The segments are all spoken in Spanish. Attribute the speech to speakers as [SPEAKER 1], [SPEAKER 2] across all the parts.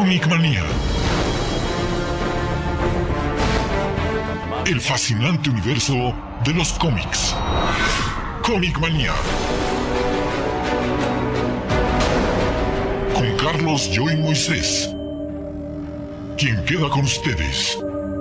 [SPEAKER 1] Comic Manía. El fascinante universo de los cómics. Comic Manía. Con Carlos, yo y Moisés. ¿Quién queda con ustedes?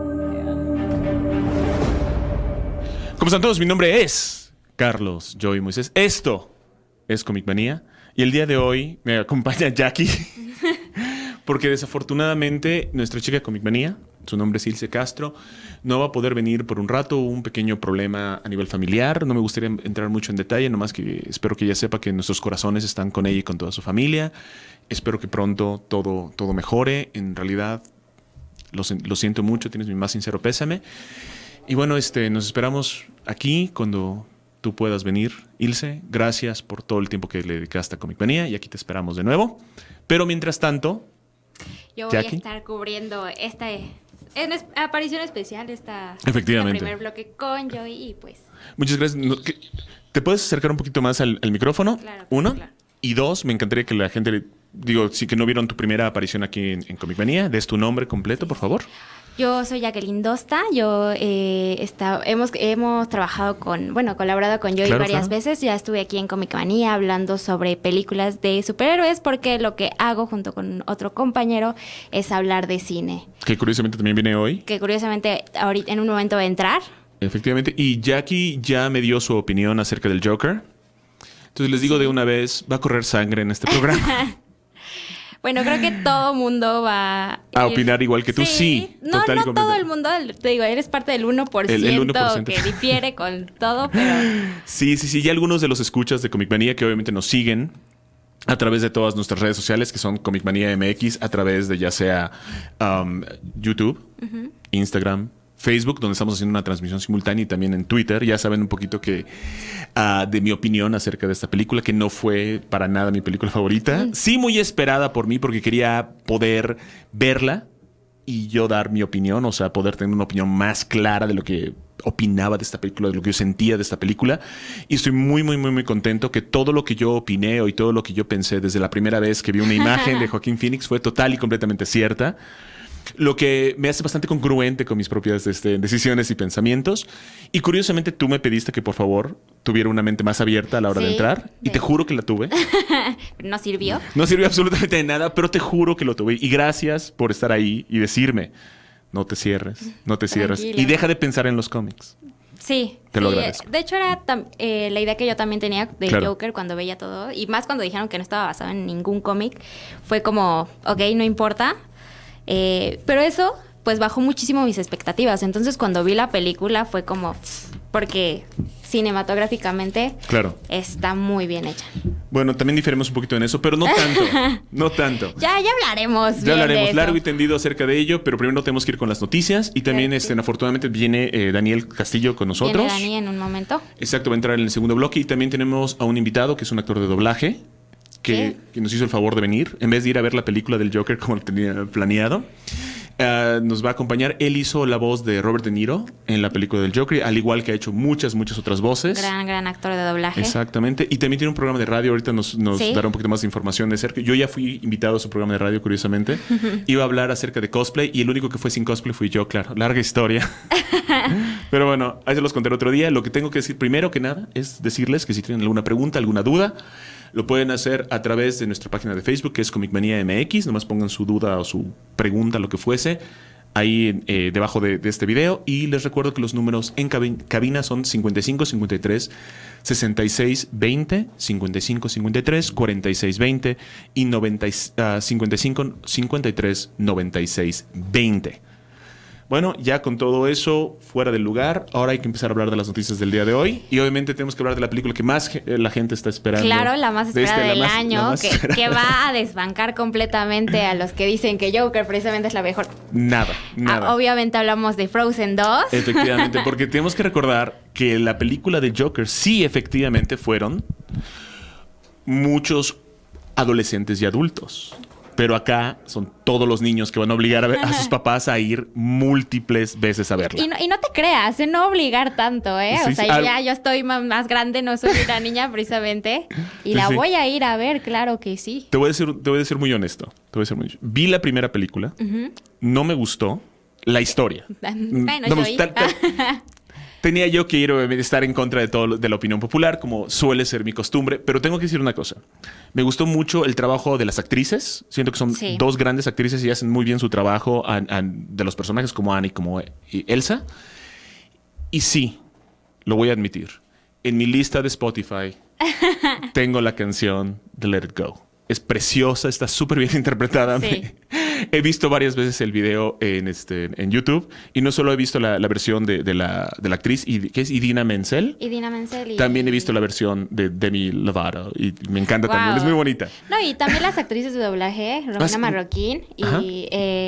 [SPEAKER 2] ¿Cómo están todos? Mi nombre es Carlos, yo y Moisés. Esto es Comic Manía. Y el día de hoy me acompaña Jackie. Porque desafortunadamente nuestra chica de Comic Manía, su nombre es Ilse Castro, no va a poder venir por un rato. Hubo un pequeño problema a nivel familiar. No me gustaría entrar mucho en detalle, nomás que espero que ella sepa que nuestros corazones están con ella y con toda su familia. Espero que pronto todo mejore. En realidad, lo siento mucho, tienes mi más sincero pésame. Y bueno, nos esperamos aquí cuando tú puedas venir, Ilse. Gracias por todo el tiempo que le dedicaste a Comic Manía y aquí te esperamos de nuevo. Pero mientras tanto,
[SPEAKER 3] yo voy
[SPEAKER 2] Jackie,
[SPEAKER 3] a estar cubriendo esta aparición especial,
[SPEAKER 2] efectivamente,
[SPEAKER 3] primer bloque con Joey y pues...
[SPEAKER 2] Muchas gracias. ¿Te puedes acercar un poquito más al micrófono?
[SPEAKER 3] Claro,
[SPEAKER 2] Uno.
[SPEAKER 3] claro.
[SPEAKER 2] Y dos, me encantaría que la gente, sí que no vieron tu primera aparición aquí en Comic Manía, des tu nombre completo, por favor.
[SPEAKER 3] Yo soy Jacqueline Dosta. Yo hemos trabajado colaborado con Joey varias veces. Ya estuve aquí en Comic Manía hablando sobre películas de superhéroes, porque lo que hago junto con otro compañero es hablar de cine.
[SPEAKER 2] Que curiosamente también viene hoy.
[SPEAKER 3] Que curiosamente ahorita en un momento va a entrar.
[SPEAKER 2] Efectivamente. Y Jackie ya me dio su opinión acerca del Joker. Entonces les digo de una vez, va a correr sangre en este programa.
[SPEAKER 3] Bueno, creo que todo mundo va
[SPEAKER 2] a opinar igual que tú. Sí,
[SPEAKER 3] no todo el mundo, te digo, eres parte del 1%,
[SPEAKER 2] el 1%
[SPEAKER 3] que difiere con todo, pero...
[SPEAKER 2] Sí. Ya algunos de los escuchas de Comic Manía que obviamente nos siguen a través de todas nuestras redes sociales, que son Comic Manía MX, a través de ya sea YouTube, Instagram, Facebook, donde estamos haciendo una transmisión simultánea, y también en Twitter. Ya saben un poquito que de mi opinión acerca de esta película, que no fue para nada mi película favorita. Sí, muy esperada por mí, porque quería poder verla y yo dar mi opinión, o sea, poder tener una opinión más clara de lo que opinaba de esta película, de lo que yo sentía de esta película. Y estoy muy contento que todo lo que yo opiné y todo lo que yo pensé desde la primera vez que vi una imagen de Joaquín Phoenix fue total y completamente cierta. Lo que me hace bastante congruente con mis propias decisiones y pensamientos. Y curiosamente tú me pediste que por favor tuviera una mente más abierta a la hora de entrar. Y te juro que la tuve.
[SPEAKER 3] ¿No sirvió?
[SPEAKER 2] No sirvió absolutamente de nada, pero te juro que lo tuve. Y gracias por estar ahí y decirme, no te cierres.
[SPEAKER 3] Tranquilo.
[SPEAKER 2] Y deja de pensar en los cómics.
[SPEAKER 3] Sí.
[SPEAKER 2] Te lo agradezco.
[SPEAKER 3] De hecho, era la idea que yo también tenía del
[SPEAKER 2] Claro.
[SPEAKER 3] Joker cuando veía todo. Y más cuando dijeron que no estaba basado en ningún cómic. Fue como, ok, no importa. Pero eso, pues, bajó muchísimo mis expectativas. Entonces, cuando vi la película fue como... Porque cinematográficamente está muy bien hecha.
[SPEAKER 2] Bueno, también diferimos un poquito en eso, pero no tanto. No tanto.
[SPEAKER 3] Ya hablaremos.
[SPEAKER 2] Ya hablaremos
[SPEAKER 3] de eso.
[SPEAKER 2] largo y tendido acerca de ello, pero primero tenemos que ir con las noticias. Y también, afortunadamente, viene Daniel Castillo con nosotros.
[SPEAKER 3] Viene Dani en un momento.
[SPEAKER 2] Exacto, va a entrar en el segundo bloque. Y también tenemos a un invitado que es un actor de doblaje que nos hizo el favor de venir. En vez de ir a ver la película del Joker como lo tenía planeado, nos va a acompañar. Él hizo la voz de Robert De Niro en la película del Joker, al igual que ha hecho muchas otras voces.
[SPEAKER 3] Gran actor de doblaje.
[SPEAKER 2] Exactamente. Y también tiene un programa de radio. Ahorita nos dará un poquito más de información de cerca. Yo ya fui invitado a su programa de radio, curiosamente. Iba a hablar acerca de cosplay y el único que fue sin cosplay fui yo, claro. Larga historia. Pero bueno, ahí se los contaré otro día. Lo que tengo que decir primero que nada es decirles que si tienen alguna pregunta, alguna duda, lo pueden hacer a través de nuestra página de Facebook, que es Comic Manía MX. Nomás pongan su duda o su pregunta, lo que fuese, ahí debajo de este video. Y les recuerdo que los números en cabina son 55 53 66 20, 55 53 46 20 y 55 53 96 20. Bueno, ya con todo eso fuera del lugar, ahora hay que empezar a hablar de las noticias del día de hoy. Y obviamente tenemos que hablar de la película que más la gente está esperando.
[SPEAKER 3] Claro, la más esperada del año, que va a desbancar completamente a los que dicen que Joker precisamente es la mejor.
[SPEAKER 2] Nada.
[SPEAKER 3] Obviamente hablamos de Frozen 2.
[SPEAKER 2] Efectivamente, porque tenemos que recordar que la película de Joker sí efectivamente fueron muchos adolescentes y adultos. Pero acá son todos los niños que van a obligar a sus papás a ir múltiples veces a verla.
[SPEAKER 3] Y no te creas, no obligar tanto, ¿eh?
[SPEAKER 2] Sí,
[SPEAKER 3] o sea,
[SPEAKER 2] sí.
[SPEAKER 3] yo estoy más grande, no soy una niña precisamente. Y la voy a ir a ver, claro que sí.
[SPEAKER 2] Te voy a decir muy honesto. Te voy a ser muy... Vi la primera película. No me gustó la historia.
[SPEAKER 3] Bueno,
[SPEAKER 2] No me
[SPEAKER 3] yo
[SPEAKER 2] gusta- Tenía yo que ir, obviamente, estar en contra de todo de la opinión popular, como suele ser mi costumbre. Pero tengo que decir una cosa. Me gustó mucho el trabajo de las actrices. Siento que son
[SPEAKER 3] Sí.
[SPEAKER 2] dos grandes actrices y hacen muy bien su trabajo de los personajes como Annie como y Elsa. Y sí, lo voy a admitir. En mi lista de Spotify tengo la canción de Let It Go. Es preciosa, está súper bien interpretada.
[SPEAKER 3] Sí.
[SPEAKER 2] He visto varias veces el video en YouTube y no solo he visto la versión de la actriz, que es Idina Menzel.
[SPEAKER 3] Y Dina Menzel.
[SPEAKER 2] También he visto la versión de Demi Lovato y me encanta
[SPEAKER 3] Wow.
[SPEAKER 2] también. Es muy bonita.
[SPEAKER 3] No, y también las actrices de doblaje, Romina
[SPEAKER 2] sí.
[SPEAKER 3] Marroquín
[SPEAKER 2] Ajá.
[SPEAKER 3] y...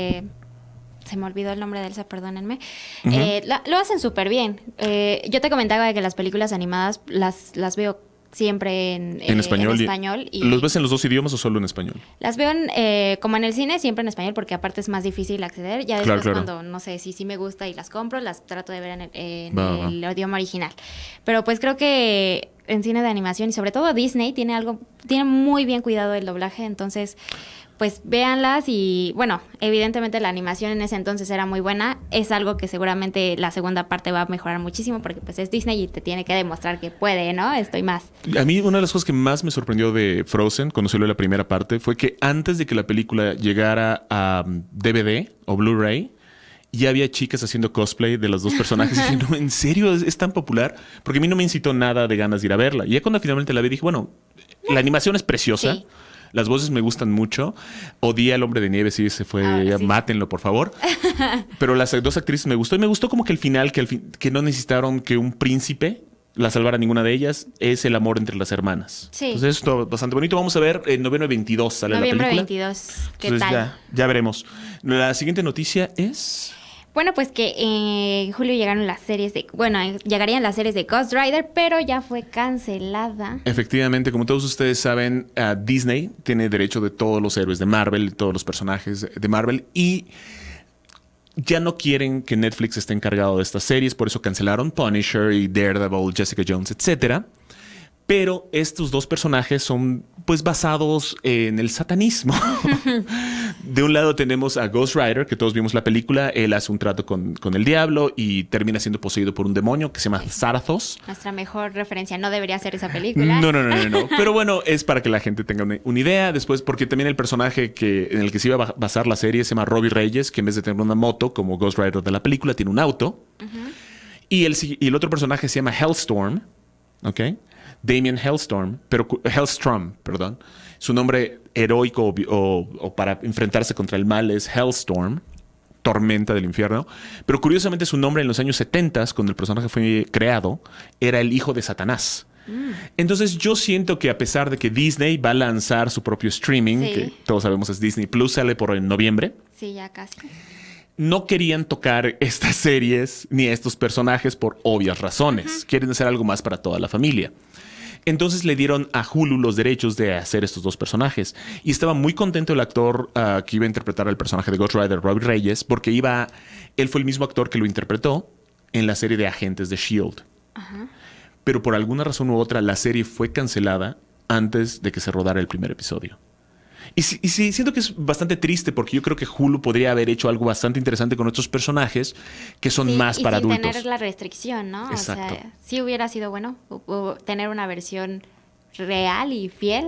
[SPEAKER 3] se me olvidó el nombre de Elsa, perdónenme. Lo hacen súper bien. Yo te comentaba de que las películas animadas las veo siempre
[SPEAKER 2] En español.
[SPEAKER 3] En español y
[SPEAKER 2] ¿Los ves en los dos idiomas o solo en español?
[SPEAKER 3] las veo como en el cine, siempre en español, porque aparte es más difícil acceder. Ya
[SPEAKER 2] Claro,
[SPEAKER 3] después
[SPEAKER 2] claro.
[SPEAKER 3] cuando, no sé, si sí me gusta y las compro, las trato de ver en
[SPEAKER 2] Va.
[SPEAKER 3] el idioma original. Pero pues creo que en cine de animación y sobre todo Disney tiene muy bien cuidado el doblaje, entonces pues véanlas y bueno, evidentemente la animación en ese entonces era muy buena, es algo que seguramente la segunda parte va a mejorar muchísimo porque pues es Disney y te tiene que demostrar que puede, ¿no? Estoy más.
[SPEAKER 2] A mí una de las cosas que más me sorprendió de Frozen, cuando salió la primera parte, fue que antes de que la película llegara a DVD o Blu-ray, ya había chicas haciendo cosplay de los dos personajes. Y dije, no, ¿en serio es tan popular? Porque a mí no me incitó nada de ganas de ir a verla. Y ya cuando finalmente la vi, dije, bueno, la animación es preciosa.
[SPEAKER 3] Sí.
[SPEAKER 2] Las voces me gustan mucho. Odié al Hombre de Nieve, sí, se fue.
[SPEAKER 3] Ahora sí.
[SPEAKER 2] Mátenlo, por favor. Pero las dos actrices me gustó. Y me gustó como que el final, que no necesitaron que un príncipe la salvara ninguna de ellas, es el amor entre las hermanas.
[SPEAKER 3] Sí.
[SPEAKER 2] Entonces esto es bastante bonito. Vamos a ver, en noviembre 22 sale
[SPEAKER 3] Noviembre
[SPEAKER 2] la película.
[SPEAKER 3] 22, ¿qué
[SPEAKER 2] Entonces
[SPEAKER 3] tal?
[SPEAKER 2] ya veremos. La siguiente noticia es...
[SPEAKER 3] Bueno, pues que en julio llegaron las series de... Bueno, llegarían las series de Ghost Rider, pero ya fue cancelada.
[SPEAKER 2] Efectivamente, como todos ustedes saben, Disney tiene derecho de todos los héroes de Marvel, todos los personajes de Marvel, y ya no quieren que Netflix esté encargado de estas series, por eso cancelaron Punisher y Daredevil, Jessica Jones, etcétera. Pero estos dos personajes son pues basados en el satanismo. De un lado tenemos a Ghost Rider, que todos vimos la película. Él hace un trato con el diablo y termina siendo poseído por un demonio que se llama Zarathos.
[SPEAKER 3] Nuestra mejor referencia no debería ser esa película.
[SPEAKER 2] No. Pero bueno, es para que la gente tenga una idea. Después, porque también el personaje en el que se iba a basar la serie se llama Robbie Reyes, que en vez de tener una moto como Ghost Rider de la película, tiene un auto. Y el otro personaje se llama Hellstorm, ¿ok? Damien Hellstrom, perdón. Su nombre heroico o para enfrentarse contra el mal es Hellstorm, tormenta del infierno. Pero curiosamente su nombre en los años 70, cuando el personaje fue creado, era el hijo de Satanás. Entonces yo siento que a pesar de que Disney va a lanzar su propio streaming,
[SPEAKER 3] Sí.
[SPEAKER 2] que todos sabemos es Disney Plus, sale en noviembre,
[SPEAKER 3] Sí, ya casi.
[SPEAKER 2] no querían tocar estas series ni a estos personajes por obvias razones. Quieren hacer algo más para toda la familia. Entonces le dieron a Hulu los derechos de hacer estos dos personajes. Y estaba muy contento el actor que iba a interpretar al personaje de Ghost Rider, Robbie Reyes, porque él fue el mismo actor que lo interpretó en la serie de Agentes de S.H.I.E.L.D. Pero por alguna razón u otra la serie fue cancelada antes de que se rodara el primer episodio. Y sí, siento que es bastante triste porque yo creo que Hulu podría haber hecho algo bastante interesante con estos personajes que son
[SPEAKER 3] Sí,
[SPEAKER 2] más
[SPEAKER 3] y
[SPEAKER 2] para
[SPEAKER 3] sin
[SPEAKER 2] adultos.
[SPEAKER 3] tener la restricción, ¿no?
[SPEAKER 2] Exacto.
[SPEAKER 3] O sea, sí hubiera sido bueno tener una versión real y fiel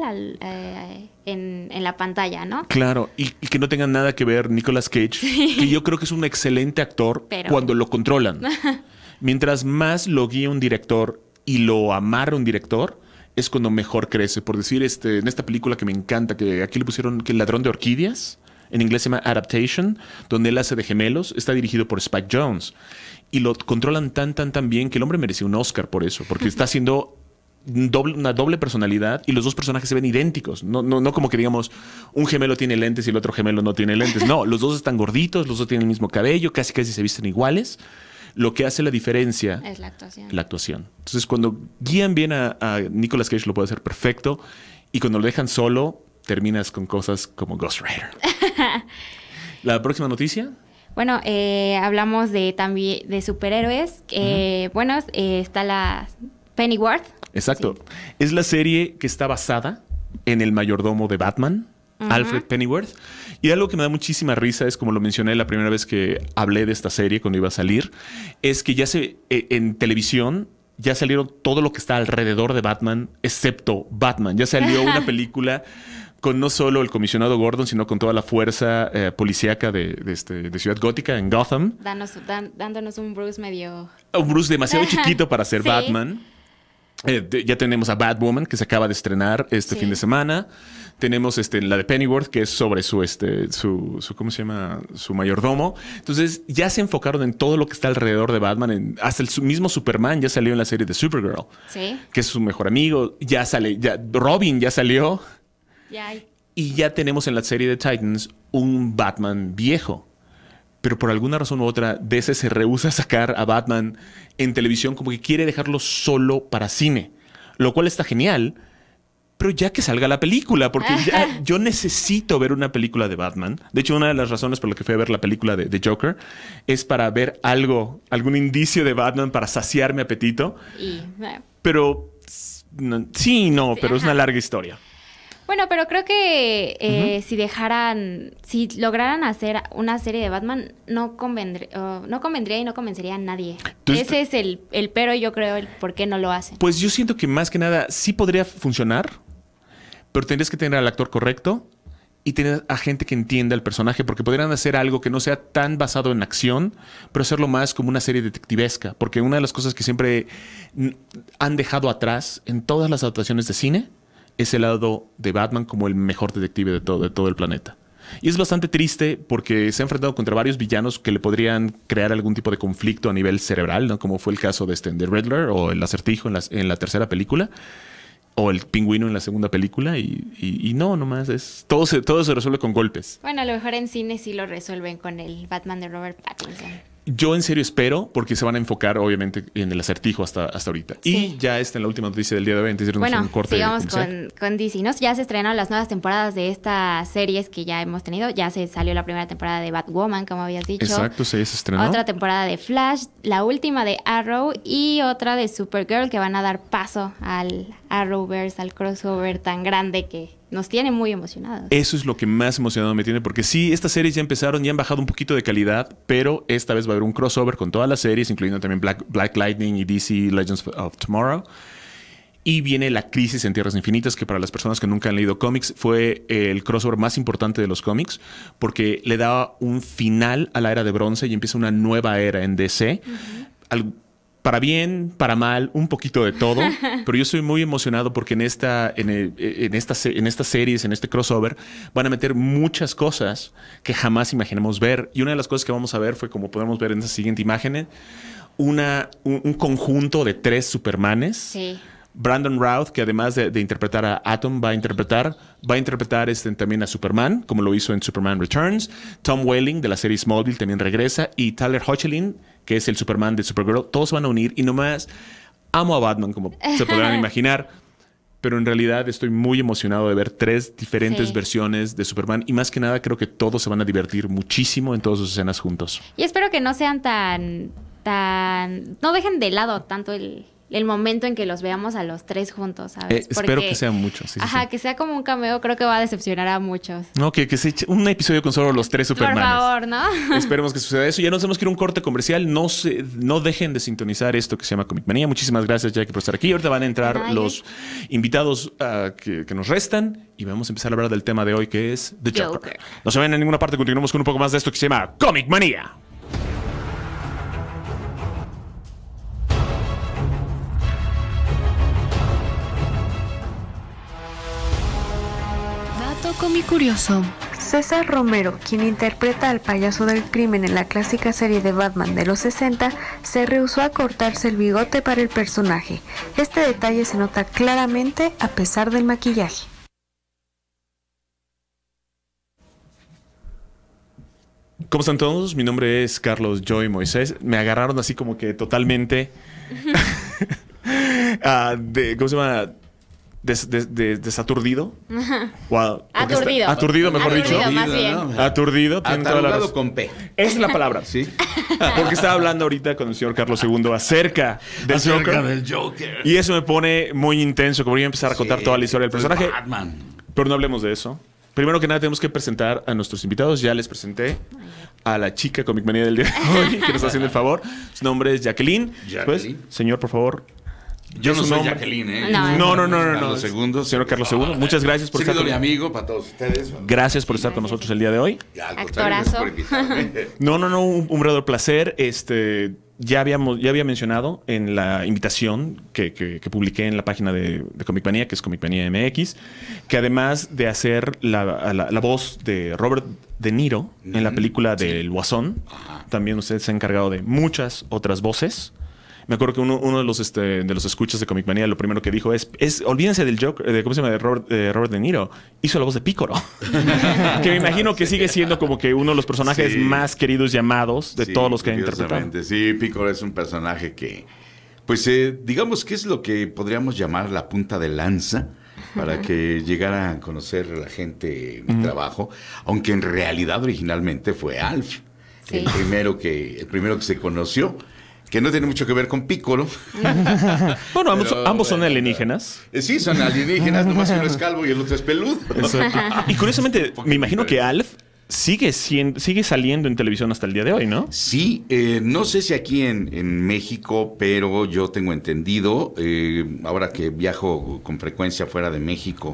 [SPEAKER 3] en la pantalla, ¿no?
[SPEAKER 2] Claro, y que no tengan nada que ver Nicolas Cage, que yo creo que es un excelente actor
[SPEAKER 3] Pero-
[SPEAKER 2] cuando lo controlan. Mientras más lo guía un director y lo amarra un director, es cuando mejor crece. Por decir, en esta película que me encanta, que aquí le pusieron que El ladrón de orquídeas, en inglés se llama Adaptation, donde él hace de gemelos, está dirigido por Spike Jonze. Y lo controlan tan bien que el hombre merece un Oscar por eso, porque está haciendo una doble personalidad y los dos personajes se ven idénticos. No como que digamos, un gemelo tiene lentes y el otro gemelo no tiene lentes. No, los dos están gorditos, los dos tienen el mismo cabello, casi se visten iguales. Lo que hace la diferencia
[SPEAKER 3] Es la actuación.
[SPEAKER 2] la actuación. Entonces, cuando guían bien a Nicolas Cage, lo puede hacer perfecto. Y cuando lo dejan solo, terminas con cosas como Ghost Rider. La próxima noticia.
[SPEAKER 3] Bueno, hablamos también de superhéroes. Bueno, está la Pennyworth.
[SPEAKER 2] Exacto.
[SPEAKER 3] Sí.
[SPEAKER 2] Es la serie que está basada en el mayordomo de Batman. Alfred Pennyworth. Y algo que me da muchísima risa es, como lo mencioné la primera vez que hablé de esta serie cuando iba a salir, es que ya en televisión ya salieron todo lo que está alrededor de Batman, excepto Batman. Ya salió una película con no solo el comisionado Gordon, sino con toda la fuerza policíaca de Ciudad Gótica en Gotham.
[SPEAKER 3] Dándonos un Bruce medio...
[SPEAKER 2] Un Bruce demasiado chiquito para ser
[SPEAKER 3] Sí.
[SPEAKER 2] Batman. Ya tenemos a Batwoman, que se acaba de estrenar este
[SPEAKER 3] Sí.
[SPEAKER 2] fin de semana. Tenemos la de Pennyworth, que es sobre su ¿cómo se llama? Su mayordomo. Entonces, ya se enfocaron en todo lo que está alrededor de Batman. Hasta el mismo Superman ya salió en la serie de Supergirl,
[SPEAKER 3] Sí.
[SPEAKER 2] que es su mejor amigo. Robin ya salió.
[SPEAKER 3] Ya hay.
[SPEAKER 2] Y ya tenemos en la serie de Titans un Batman viejo. Pero por alguna razón u otra, DC se rehúsa a sacar a Batman en televisión, como que quiere dejarlo solo para cine. Lo cual está genial, pero ya que salga la película, porque ya yo necesito ver una película de Batman. De hecho, una de las razones por la que fui a ver la película de Joker es para ver algún indicio de Batman para saciar mi apetito. Pero pero es una larga historia.
[SPEAKER 3] Bueno, pero creo que si lograran hacer una serie de Batman, no convendría y no convencería a nadie.
[SPEAKER 2] Entonces,
[SPEAKER 3] ese es el pero, yo creo, el por qué no lo hacen.
[SPEAKER 2] Pues yo siento que más que nada sí podría funcionar, pero tendrías que tener al actor correcto y tener a gente que entienda el personaje, porque podrían hacer algo que no sea tan basado en acción, pero hacerlo más como una serie detectivesca. Porque una de las cosas que siempre han dejado atrás en todas las adaptaciones de cine es el lado de Batman como el mejor detective de todo el planeta. Y es bastante triste porque se ha enfrentado contra varios villanos que le podrían crear algún tipo de conflicto a nivel cerebral, ¿no? Como fue el caso de Riddler o el Acertijo en la tercera película, o el Pingüino en la segunda película, y no, nomás todo se resuelve con golpes.
[SPEAKER 3] Bueno, a lo mejor en cine sí lo resuelven con el Batman de Robert Pattinson.
[SPEAKER 2] Yo en serio espero, porque se van a enfocar obviamente en el Acertijo hasta ahorita.
[SPEAKER 3] Sí.
[SPEAKER 2] Y ya en la última noticia del día de hoy, antes de irnos a un corte
[SPEAKER 3] sigamos
[SPEAKER 2] comercial.
[SPEAKER 3] con DC, ¿no? Ya se estrenaron las nuevas temporadas de estas series que ya hemos tenido. Ya se salió la primera temporada de Batwoman, como habías dicho.
[SPEAKER 2] Exacto, sí, se estrenó.
[SPEAKER 3] Otra temporada de Flash, la última de Arrow y otra de Supergirl, que van a dar paso al Arrowverse, al crossover tan grande que nos tiene muy emocionados.
[SPEAKER 2] Eso es lo que más emocionado me tiene, porque sí, estas series ya empezaron, ya han bajado un poquito de calidad, pero esta vez va a haber un crossover con todas las series, incluyendo también Black Lightning y DC Legends of Tomorrow. Y viene La Crisis en Tierras Infinitas, que para las personas que nunca han leído cómics fue el crossover más importante de los cómics, porque le da un final a la era de bronce y empieza una nueva era en DC. Para bien, para mal, un poquito de todo. Pero yo estoy muy emocionado porque en estas series, en este crossover, van a meter muchas cosas que jamás imaginamos ver. Y una de las cosas que vamos a ver fue, como podemos ver en esta siguiente imagen, un conjunto de 3 Supermanes.
[SPEAKER 3] Sí.
[SPEAKER 2] Brandon Routh, que además de interpretar a Atom, va a interpretar también a Superman, como lo hizo en Superman Returns. Tom Welling, de la serie Smallville, también regresa. Y Tyler Hoechlin, que es el Superman de Supergirl. Todos van a unir. Y nomás amo a Batman, como se podrán imaginar. Pero en realidad estoy muy emocionado de ver 3 diferentes versiones de Superman. Y más que nada, creo que todos se van a divertir muchísimo en todas sus escenas juntos.
[SPEAKER 3] Y espero que no sean no dejen de lado tanto el momento en que los veamos a los 3 juntos, ¿sabes?
[SPEAKER 2] Espero que sean muchos. Sí,
[SPEAKER 3] que sea como un cameo, creo que va a decepcionar a muchos.
[SPEAKER 2] No, que se eche un episodio con solo los 3 Supermanes.
[SPEAKER 3] Por favor, ¿no?
[SPEAKER 2] Esperemos que suceda eso. Ya nos tenemos que ir a un corte comercial. No dejen de sintonizar esto que se llama Comic Manía. Muchísimas gracias, Jackie, por estar aquí. Ahorita van a entrar los invitados que nos restan y vamos a empezar a hablar del tema de hoy, que es The Joker. No se vayan a ninguna parte. Continuamos con un poco más de esto que se llama Comic Manía.
[SPEAKER 4] Cómic curioso.
[SPEAKER 5] César Romero, quien interpreta al payaso del crimen en la clásica serie de Batman de los 60, se rehusó a cortarse el bigote para el personaje. Este detalle se nota claramente a pesar del maquillaje.
[SPEAKER 2] ¿Cómo están todos? Mi nombre es Carlos Joy Moisés. Me agarraron así como que totalmente ¿cómo se llama? Desaturdido. Wow. Aturdido, mejor dicho.
[SPEAKER 3] Más bien.
[SPEAKER 2] Aturdido.
[SPEAKER 6] Atarugado con P.
[SPEAKER 2] Esa es la palabra.
[SPEAKER 6] Sí.
[SPEAKER 2] Porque estaba hablando ahorita con el señor Carlos II acerca del Joker. Y eso me pone muy intenso, que voy a empezar a contar toda la historia del personaje.
[SPEAKER 6] Batman.
[SPEAKER 2] Pero no hablemos de eso. Primero que nada tenemos que presentar a nuestros invitados. Ya les presenté a la chica Comic Manía del día de hoy que nos está haciendo el favor. Su nombre es Jacqueline. Pues, señor, por favor.
[SPEAKER 4] Yo no soy Jacqueline, ¿eh?
[SPEAKER 2] No.
[SPEAKER 4] Carlos II.
[SPEAKER 2] Señor Carlos II, muchas gracias por estar
[SPEAKER 4] con mi amigo para todos ustedes.
[SPEAKER 2] Gracias por estar con nosotros el día de hoy.
[SPEAKER 3] Actorazo.
[SPEAKER 2] No, un verdadero placer. Ya había mencionado en la invitación que publiqué en la página de Comic Manía, que es Comic Manía MX, que además de hacer la voz de Robert De Niro en la película del Guasón, también usted se ha encargado de muchas otras voces. Me acuerdo que uno de los escuchas de Comic Manía lo primero que dijo es olvídense del Joker, ¿cómo se llama? De Robert De Niro. Hizo la voz de Pícoro. Que me imagino que sigue siendo como que uno de los personajes más queridos y amados de todos los que ha interpretado.
[SPEAKER 4] Sí, Pícoro es un personaje que, pues, digamos que es lo que podríamos llamar la punta de lanza para que llegara a conocer a la gente mi trabajo, aunque en realidad originalmente fue Alf, el primero que se conoció. Que no tiene mucho que ver con Pícoro.
[SPEAKER 2] Bueno, ambos son alienígenas.
[SPEAKER 4] Sí, son alienígenas, nomás que uno es calvo y el otro es peludo.
[SPEAKER 2] Exacto. Y curiosamente, me imagino que Alf sigue saliendo en televisión hasta el día de hoy, ¿no?
[SPEAKER 4] Sí, no sé si aquí en México, pero yo tengo entendido, ahora que viajo con frecuencia fuera de México,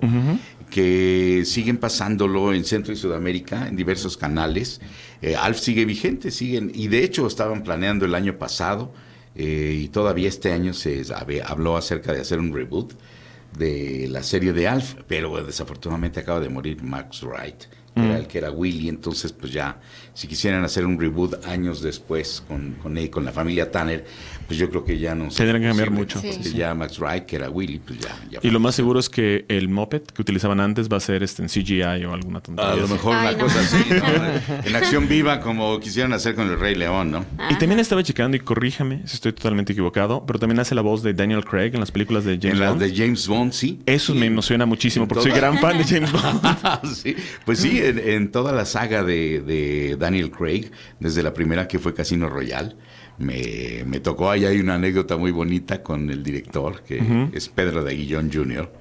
[SPEAKER 4] que siguen pasándolo en Centro y Sudamérica, en diversos canales. Alf sigue vigente, y de hecho estaban planeando el año pasado, y todavía este año se habló acerca de hacer un reboot de la serie de Alf, pero desafortunadamente acaba de morir Max Wright, que era el que era Willy. Entonces pues ya, si quisieran hacer un reboot años después con la familia Tanner, pues yo creo que ya no
[SPEAKER 2] tendrían que cambiar mucho.
[SPEAKER 4] Porque ya Max Wright, que era Willy, pues ya
[SPEAKER 2] y lo más seguro es que el Muppet que utilizaban antes va a ser en CGI o alguna tontería.
[SPEAKER 4] A lo mejor cosa así, ¿no? En acción viva, como quisieran hacer con el Rey León, ¿no?
[SPEAKER 2] Y también estaba checando, y corríjame si estoy totalmente equivocado, pero también hace la voz de Daniel Craig en las películas de James Bond.
[SPEAKER 4] En las de James Bond, sí.
[SPEAKER 2] Eso me emociona muchísimo, porque soy gran fan de James Bond.
[SPEAKER 4] Sí. Pues sí, en toda la saga de Daniel Craig, desde la primera que fue Casino Royale, me tocó. Ahí hay una anécdota muy bonita con el director, que es Pedro de Aguillón Jr.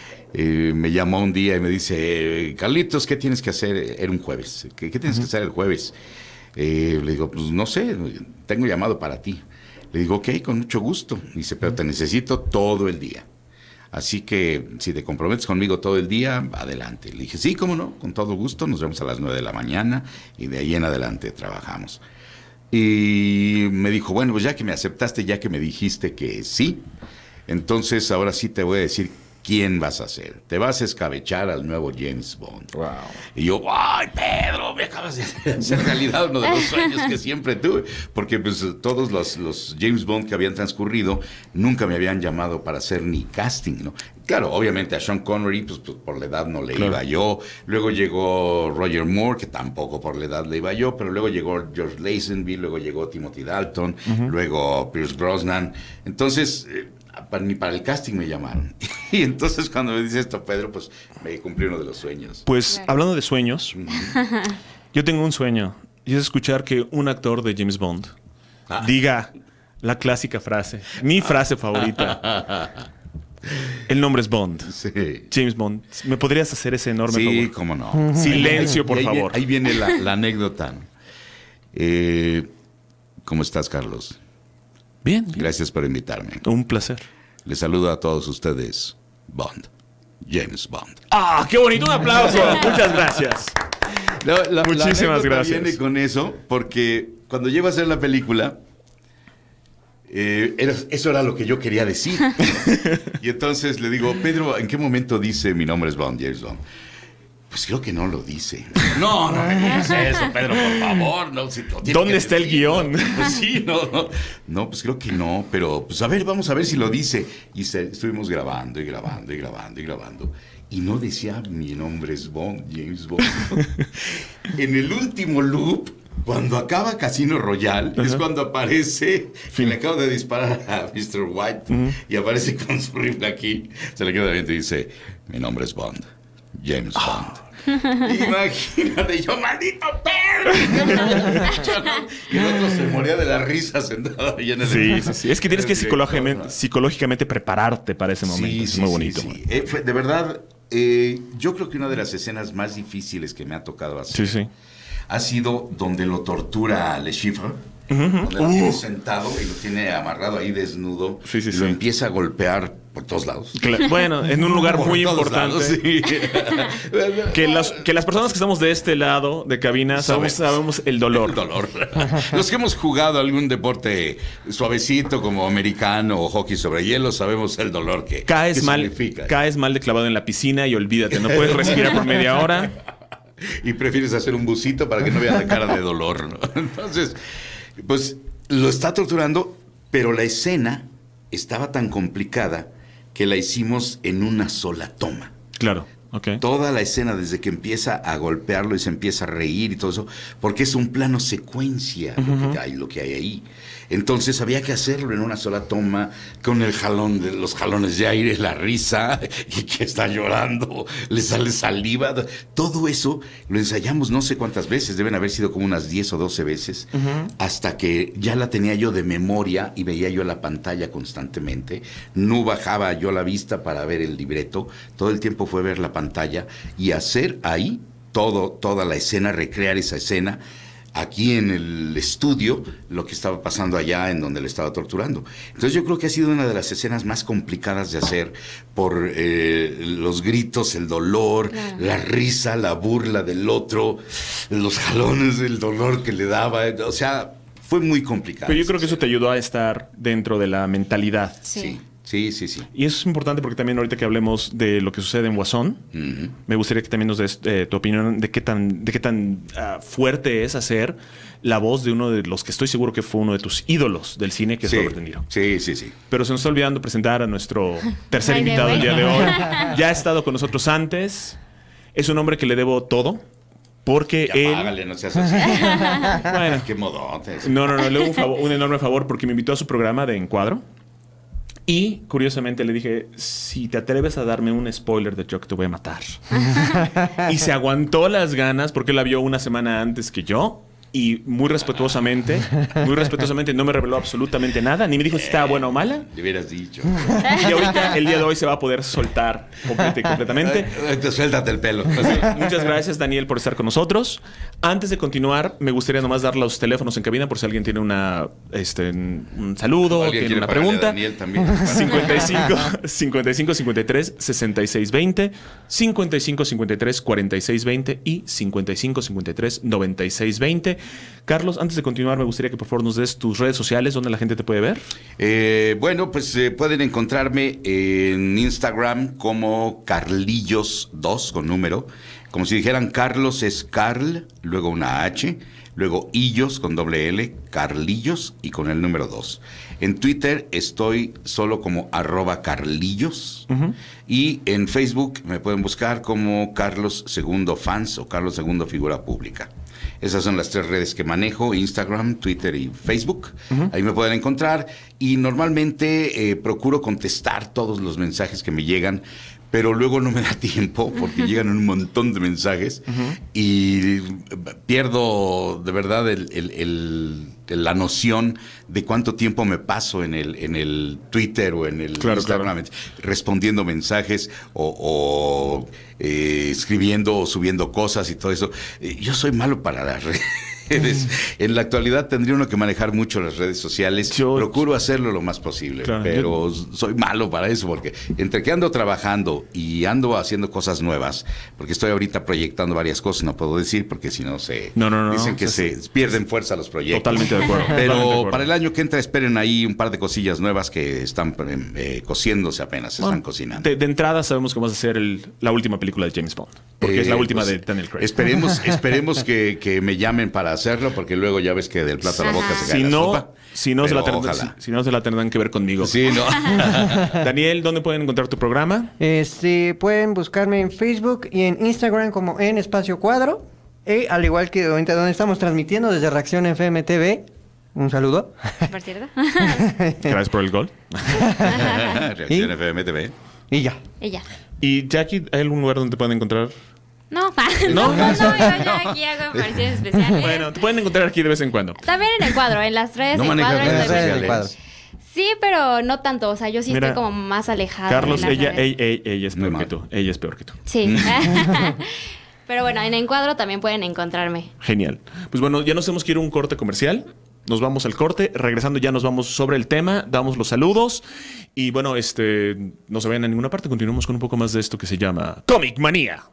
[SPEAKER 4] Me llamó un día y me dice, Carlitos, ¿qué tienes que hacer? Era un jueves. ¿Qué tienes que hacer el jueves? Le digo, pues no sé, tengo llamado para ti. Le digo, ok, con mucho gusto. Dice, pero te necesito todo el día. Así que si te comprometes conmigo todo el día, adelante. Le dije, sí, cómo no, con todo gusto. Nos vemos a las 9 de la mañana y de ahí en adelante trabajamos. Y me dijo, bueno, pues ya que me aceptaste, ya que me dijiste que sí, entonces ahora sí te voy a decir quién vas a ser. Te vas a escabechar al nuevo James Bond.
[SPEAKER 2] Wow.
[SPEAKER 4] Y yo, ¡ay, Pedro! Me acabas de hacer realidad uno de los sueños que siempre tuve. Porque pues todos los James Bond que habían transcurrido nunca me habían llamado para hacer ni casting, ¿no? Claro, obviamente a Sean Connery, pues por la edad no le iba yo. Luego llegó Roger Moore, que tampoco por la edad le iba yo. Pero luego llegó George Lazenby, luego llegó Timothy Dalton, luego Pierce Brosnan. Entonces, ni para el casting me llamaron. Y entonces cuando me dice esto, Pedro, pues me cumplí uno de los sueños.
[SPEAKER 2] Pues hablando de sueños, yo tengo un sueño. Y es escuchar que un actor de James Bond diga la clásica frase, mi frase favorita. El nombre es Bond.
[SPEAKER 4] Sí.
[SPEAKER 2] James Bond. ¿Me podrías hacer ese enorme favor?
[SPEAKER 4] Sí, cómo no.
[SPEAKER 2] Silencio, por favor.
[SPEAKER 4] Ahí viene la anécdota. ¿Cómo estás, Carlos?
[SPEAKER 2] Bien.
[SPEAKER 4] Gracias por invitarme.
[SPEAKER 2] Un placer.
[SPEAKER 4] Les saludo a todos ustedes. Bond. James Bond.
[SPEAKER 2] ¡Ah, qué bonito! Un aplauso. Muchas gracias. Muchísimas gracias.
[SPEAKER 4] Viene con eso porque cuando llego a hacer la película, eso era lo que yo quería decir. Y entonces le digo, Pedro, ¿en qué momento dice mi nombre es Bond, James Bond? Pues creo que no lo dice. No me digas eso, Pedro, por favor. No,
[SPEAKER 2] ¿dónde está el guión?
[SPEAKER 4] Pues sí, no, pues creo que no, pero pues a ver, vamos a ver si lo dice. Y estuvimos grabando y grabando y grabando y grabando. Y no decía mi nombre es Bond, James Bond. En el último loop, cuando acaba Casino Royale, es cuando aparece, que le acabo de disparar a Mr. White, y aparece con su rifle aquí, se le queda viendo y dice, mi nombre es Bond, James Bond. Imagínate, yo, maldito perro. Y el otro se moría de la risa sentado ahí en el...
[SPEAKER 2] Sí. Es que tienes que psicológicamente prepararte para ese momento. Es muy bonito.
[SPEAKER 4] Sí. De verdad, yo creo que una de las escenas más difíciles que me ha tocado hacer
[SPEAKER 2] Sí.
[SPEAKER 4] ha sido donde lo tortura Le Chiffre. Donde lo tiene sentado y lo tiene amarrado ahí desnudo.
[SPEAKER 2] Sí.
[SPEAKER 4] Y lo empieza a golpear por todos lados.
[SPEAKER 2] Bueno, en un lugar
[SPEAKER 4] Por
[SPEAKER 2] muy
[SPEAKER 4] todos
[SPEAKER 2] importante.
[SPEAKER 4] lados, sí.
[SPEAKER 2] Que las personas que estamos de este lado de cabina sabemos el dolor.
[SPEAKER 4] El dolor. Los que hemos jugado algún deporte suavecito como americano o hockey sobre hielo sabemos el dolor que significa.
[SPEAKER 2] Caes mal de clavado en la piscina y olvídate, no puedes respirar por media hora.
[SPEAKER 4] Y prefieres hacer un bucito para que no veas la cara de dolor, ¿no? Entonces, pues lo está torturando, pero la escena estaba tan complicada que la hicimos en una sola toma.
[SPEAKER 2] Claro, ok.
[SPEAKER 4] Toda la escena, desde que empieza a golpearlo y se empieza a reír y todo eso, porque es un plano secuencia lo que hay ahí. Entonces había que hacerlo en una sola toma, con el jalón de los jalones de aire, la risa, y que está llorando, le sale saliva. Todo eso lo ensayamos no sé cuántas veces, deben haber sido como unas 10 o 12 veces, hasta que ya la tenía yo de memoria y veía yo la pantalla constantemente. No bajaba yo la vista para ver el libreto, todo el tiempo fue ver la pantalla y hacer ahí toda la escena, recrear esa escena. Aquí en el estudio, lo que estaba pasando allá en donde le estaba torturando. Entonces yo creo que ha sido una de las escenas más complicadas de hacer por los gritos, el dolor, la risa, la burla del otro, los jalones, el dolor que le daba. O sea, fue muy complicado.
[SPEAKER 2] Pero yo creo que eso te ayudó a estar dentro de la mentalidad.
[SPEAKER 4] Sí.
[SPEAKER 2] Y eso es importante porque también ahorita que hablemos de lo que sucede en Guasón, me gustaría que también nos des tu opinión de qué tan fuerte es hacer la voz de uno de los que estoy seguro que fue uno de tus ídolos del cine, que es Robert De Niro.
[SPEAKER 4] Sí.
[SPEAKER 2] Pero se nos está olvidando presentar a nuestro tercer invitado del día de hoy. Ya ha estado con nosotros antes. Es un hombre que le debo todo. Porque
[SPEAKER 4] ya
[SPEAKER 2] él...
[SPEAKER 4] págale, no seas así.
[SPEAKER 2] Bueno,
[SPEAKER 4] qué modote.
[SPEAKER 2] No, le debo un enorme favor porque me invitó a su programa de Encuadro. Y curiosamente le dije, si te atreves a darme un spoiler de Chuck, te voy a matar. Y se aguantó las ganas porque él la vio una semana antes que yo. Y muy respetuosamente, no me reveló absolutamente nada. Ni me dijo si estaba buena o mala.
[SPEAKER 4] Le hubieras dicho.
[SPEAKER 2] Y ahorita, el día de hoy, se va a poder soltar completamente.
[SPEAKER 4] Suéltate el pelo.
[SPEAKER 2] Muchas gracias, Daniel, por estar con nosotros. Antes de continuar, me gustaría nomás dar los teléfonos en cabina por si alguien tiene un saludo, tiene una pregunta.
[SPEAKER 4] Daniel también.
[SPEAKER 2] 55 53 66 20, 55 53 46 20 y 55 53 96 20. Carlos, antes de continuar, me gustaría que por favor nos des tus redes sociales, donde la gente te puede ver.
[SPEAKER 4] Bueno, pues pueden encontrarme en Instagram como Carlillos2 con número. Como si dijeran Carlos es Carl, luego una H, luego Illos con doble L, Carlillos y con el número 2. En Twitter estoy solo como @Carlillos. Y en Facebook me pueden buscar como Carlos II Fans o Carlos II Figura Pública. Esas son las 3 redes que manejo: Instagram, Twitter y Facebook. Ahí me pueden encontrar. Y normalmente procuro contestar todos los mensajes que me llegan, pero luego no me da tiempo porque llegan un montón de mensajes y pierdo de verdad la noción de cuánto tiempo me paso en el Twitter o en el Instagram respondiendo mensajes o escribiendo o subiendo cosas y todo eso. Yo soy malo para las redes. En la actualidad tendría uno que manejar mucho las redes sociales. Procuro hacerlo lo más posible, pero soy malo para eso porque entre que ando trabajando y ando haciendo cosas nuevas, porque estoy ahorita proyectando varias cosas, no puedo decir porque si no dicen que se pierden fuerza los proyectos.
[SPEAKER 2] Totalmente de acuerdo.
[SPEAKER 4] Pero para el año que entra esperen ahí un par de cosillas nuevas que están cociéndose apenas, se están cocinando.
[SPEAKER 2] De entrada sabemos que vamos a hacer la última película de James Bond, porque es la última de Daniel Craig.
[SPEAKER 4] Esperemos que me llamen para hacerlo, porque luego ya ves que del plato a la boca se cae la sopa.
[SPEAKER 2] Si no, se la tendrán que ver conmigo.
[SPEAKER 4] Sí, no.
[SPEAKER 2] Daniel, ¿dónde pueden encontrar tu programa?
[SPEAKER 6] Pueden buscarme en Facebook y en Instagram como en Espacio Cuadro. Al igual que donde estamos transmitiendo desde Reacción FM TV. Un saludo.
[SPEAKER 3] Por cierto.
[SPEAKER 2] Gracias por el gol.
[SPEAKER 4] Reacción FM TV.
[SPEAKER 6] Y ya.
[SPEAKER 2] ¿Y Jackie, hay algún lugar donde te pueden encontrar?
[SPEAKER 3] No, yo ya aquí hago apariciones especiales.
[SPEAKER 2] Bueno, te pueden encontrar aquí de vez en cuando.
[SPEAKER 3] También en Encuadro, en las redes
[SPEAKER 4] no
[SPEAKER 3] de Encuadro.
[SPEAKER 4] redes sociales.
[SPEAKER 3] Sí, pero no tanto. O sea, yo sí
[SPEAKER 2] Mira,
[SPEAKER 3] estoy como más alejada.
[SPEAKER 2] Carlos,
[SPEAKER 3] de las
[SPEAKER 2] ella
[SPEAKER 3] redes.
[SPEAKER 2] es peor que tú. Ella es peor que tú.
[SPEAKER 3] Sí. Pero bueno, en Encuadro también pueden encontrrarme.
[SPEAKER 2] Genial. Pues bueno, ya nos tenemos que ir a un corte comercial. Nos vamos al corte. Regresando ya nos vamos sobre el tema. Damos los saludos. Y bueno, no se vayan a ninguna parte. Continuamos con un poco más de esto que se llama Comic Manía.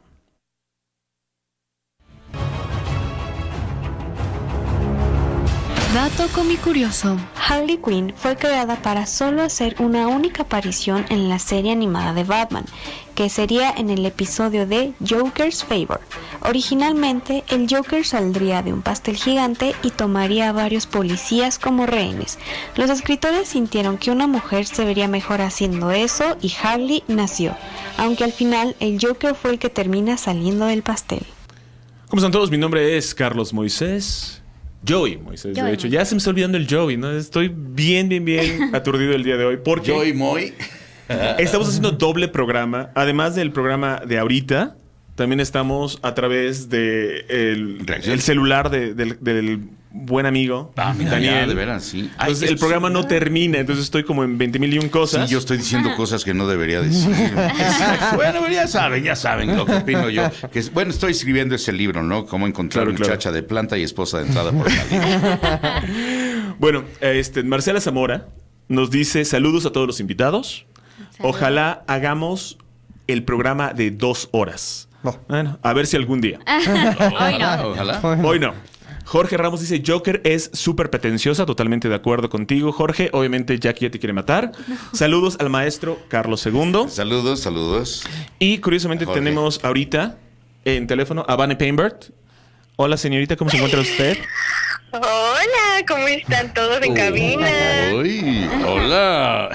[SPEAKER 5] Dato curioso. Harley Quinn fue creada para solo hacer una única aparición en la serie animada de Batman, que sería en el episodio de Joker's Favor. Originalmente, el Joker saldría de un pastel gigante y tomaría a varios policías como rehenes. Los escritores sintieron que una mujer se vería mejor haciendo eso y Harley nació, aunque al final el Joker fue el que termina saliendo del pastel.
[SPEAKER 2] ¿Cómo están todos? Mi nombre es Carlos Moisés. Joey Moisés, de hecho. Ya se me está olvidando el Joey, ¿no? Estoy bien aturdido el día de hoy. Porque
[SPEAKER 4] Joey Moy.
[SPEAKER 2] estamos haciendo doble programa. Además del programa de ahorita, también estamos a través de el celular del buen amigo
[SPEAKER 4] Mira,
[SPEAKER 2] Daniel.
[SPEAKER 4] ya, de veras, sí.
[SPEAKER 2] Entonces el programa no termina, entonces estoy como en 20,000 cosas.
[SPEAKER 4] Sí, yo estoy diciendo cosas que no debería decir. Bueno, ya saben lo que opino yo. Bueno, estoy escribiendo ese libro, ¿no? Cómo encontrar muchacha de planta y esposa de entrada por la vida.
[SPEAKER 2] Bueno, Marcela Zamora nos dice saludos a todos los invitados.
[SPEAKER 3] Saludos.
[SPEAKER 2] Ojalá hagamos el programa de 2 horas.
[SPEAKER 6] No.
[SPEAKER 2] Bueno, a ver si algún día.
[SPEAKER 3] Hoy no.
[SPEAKER 4] Ojalá.
[SPEAKER 2] Hoy no. Jorge Ramos dice, Joker es súper pretenciosa, totalmente de acuerdo contigo, Jorge. Obviamente Jackie ya te quiere matar. No. Saludos al maestro Carlos II.
[SPEAKER 4] Saludos.
[SPEAKER 2] Y curiosamente
[SPEAKER 4] Jorge.
[SPEAKER 2] tenemos ahorita en teléfono a Vane Painbert. Hola señorita, ¿cómo se encuentra usted?
[SPEAKER 7] Hola, ¿cómo están todos en cabina?
[SPEAKER 4] Uy, hola.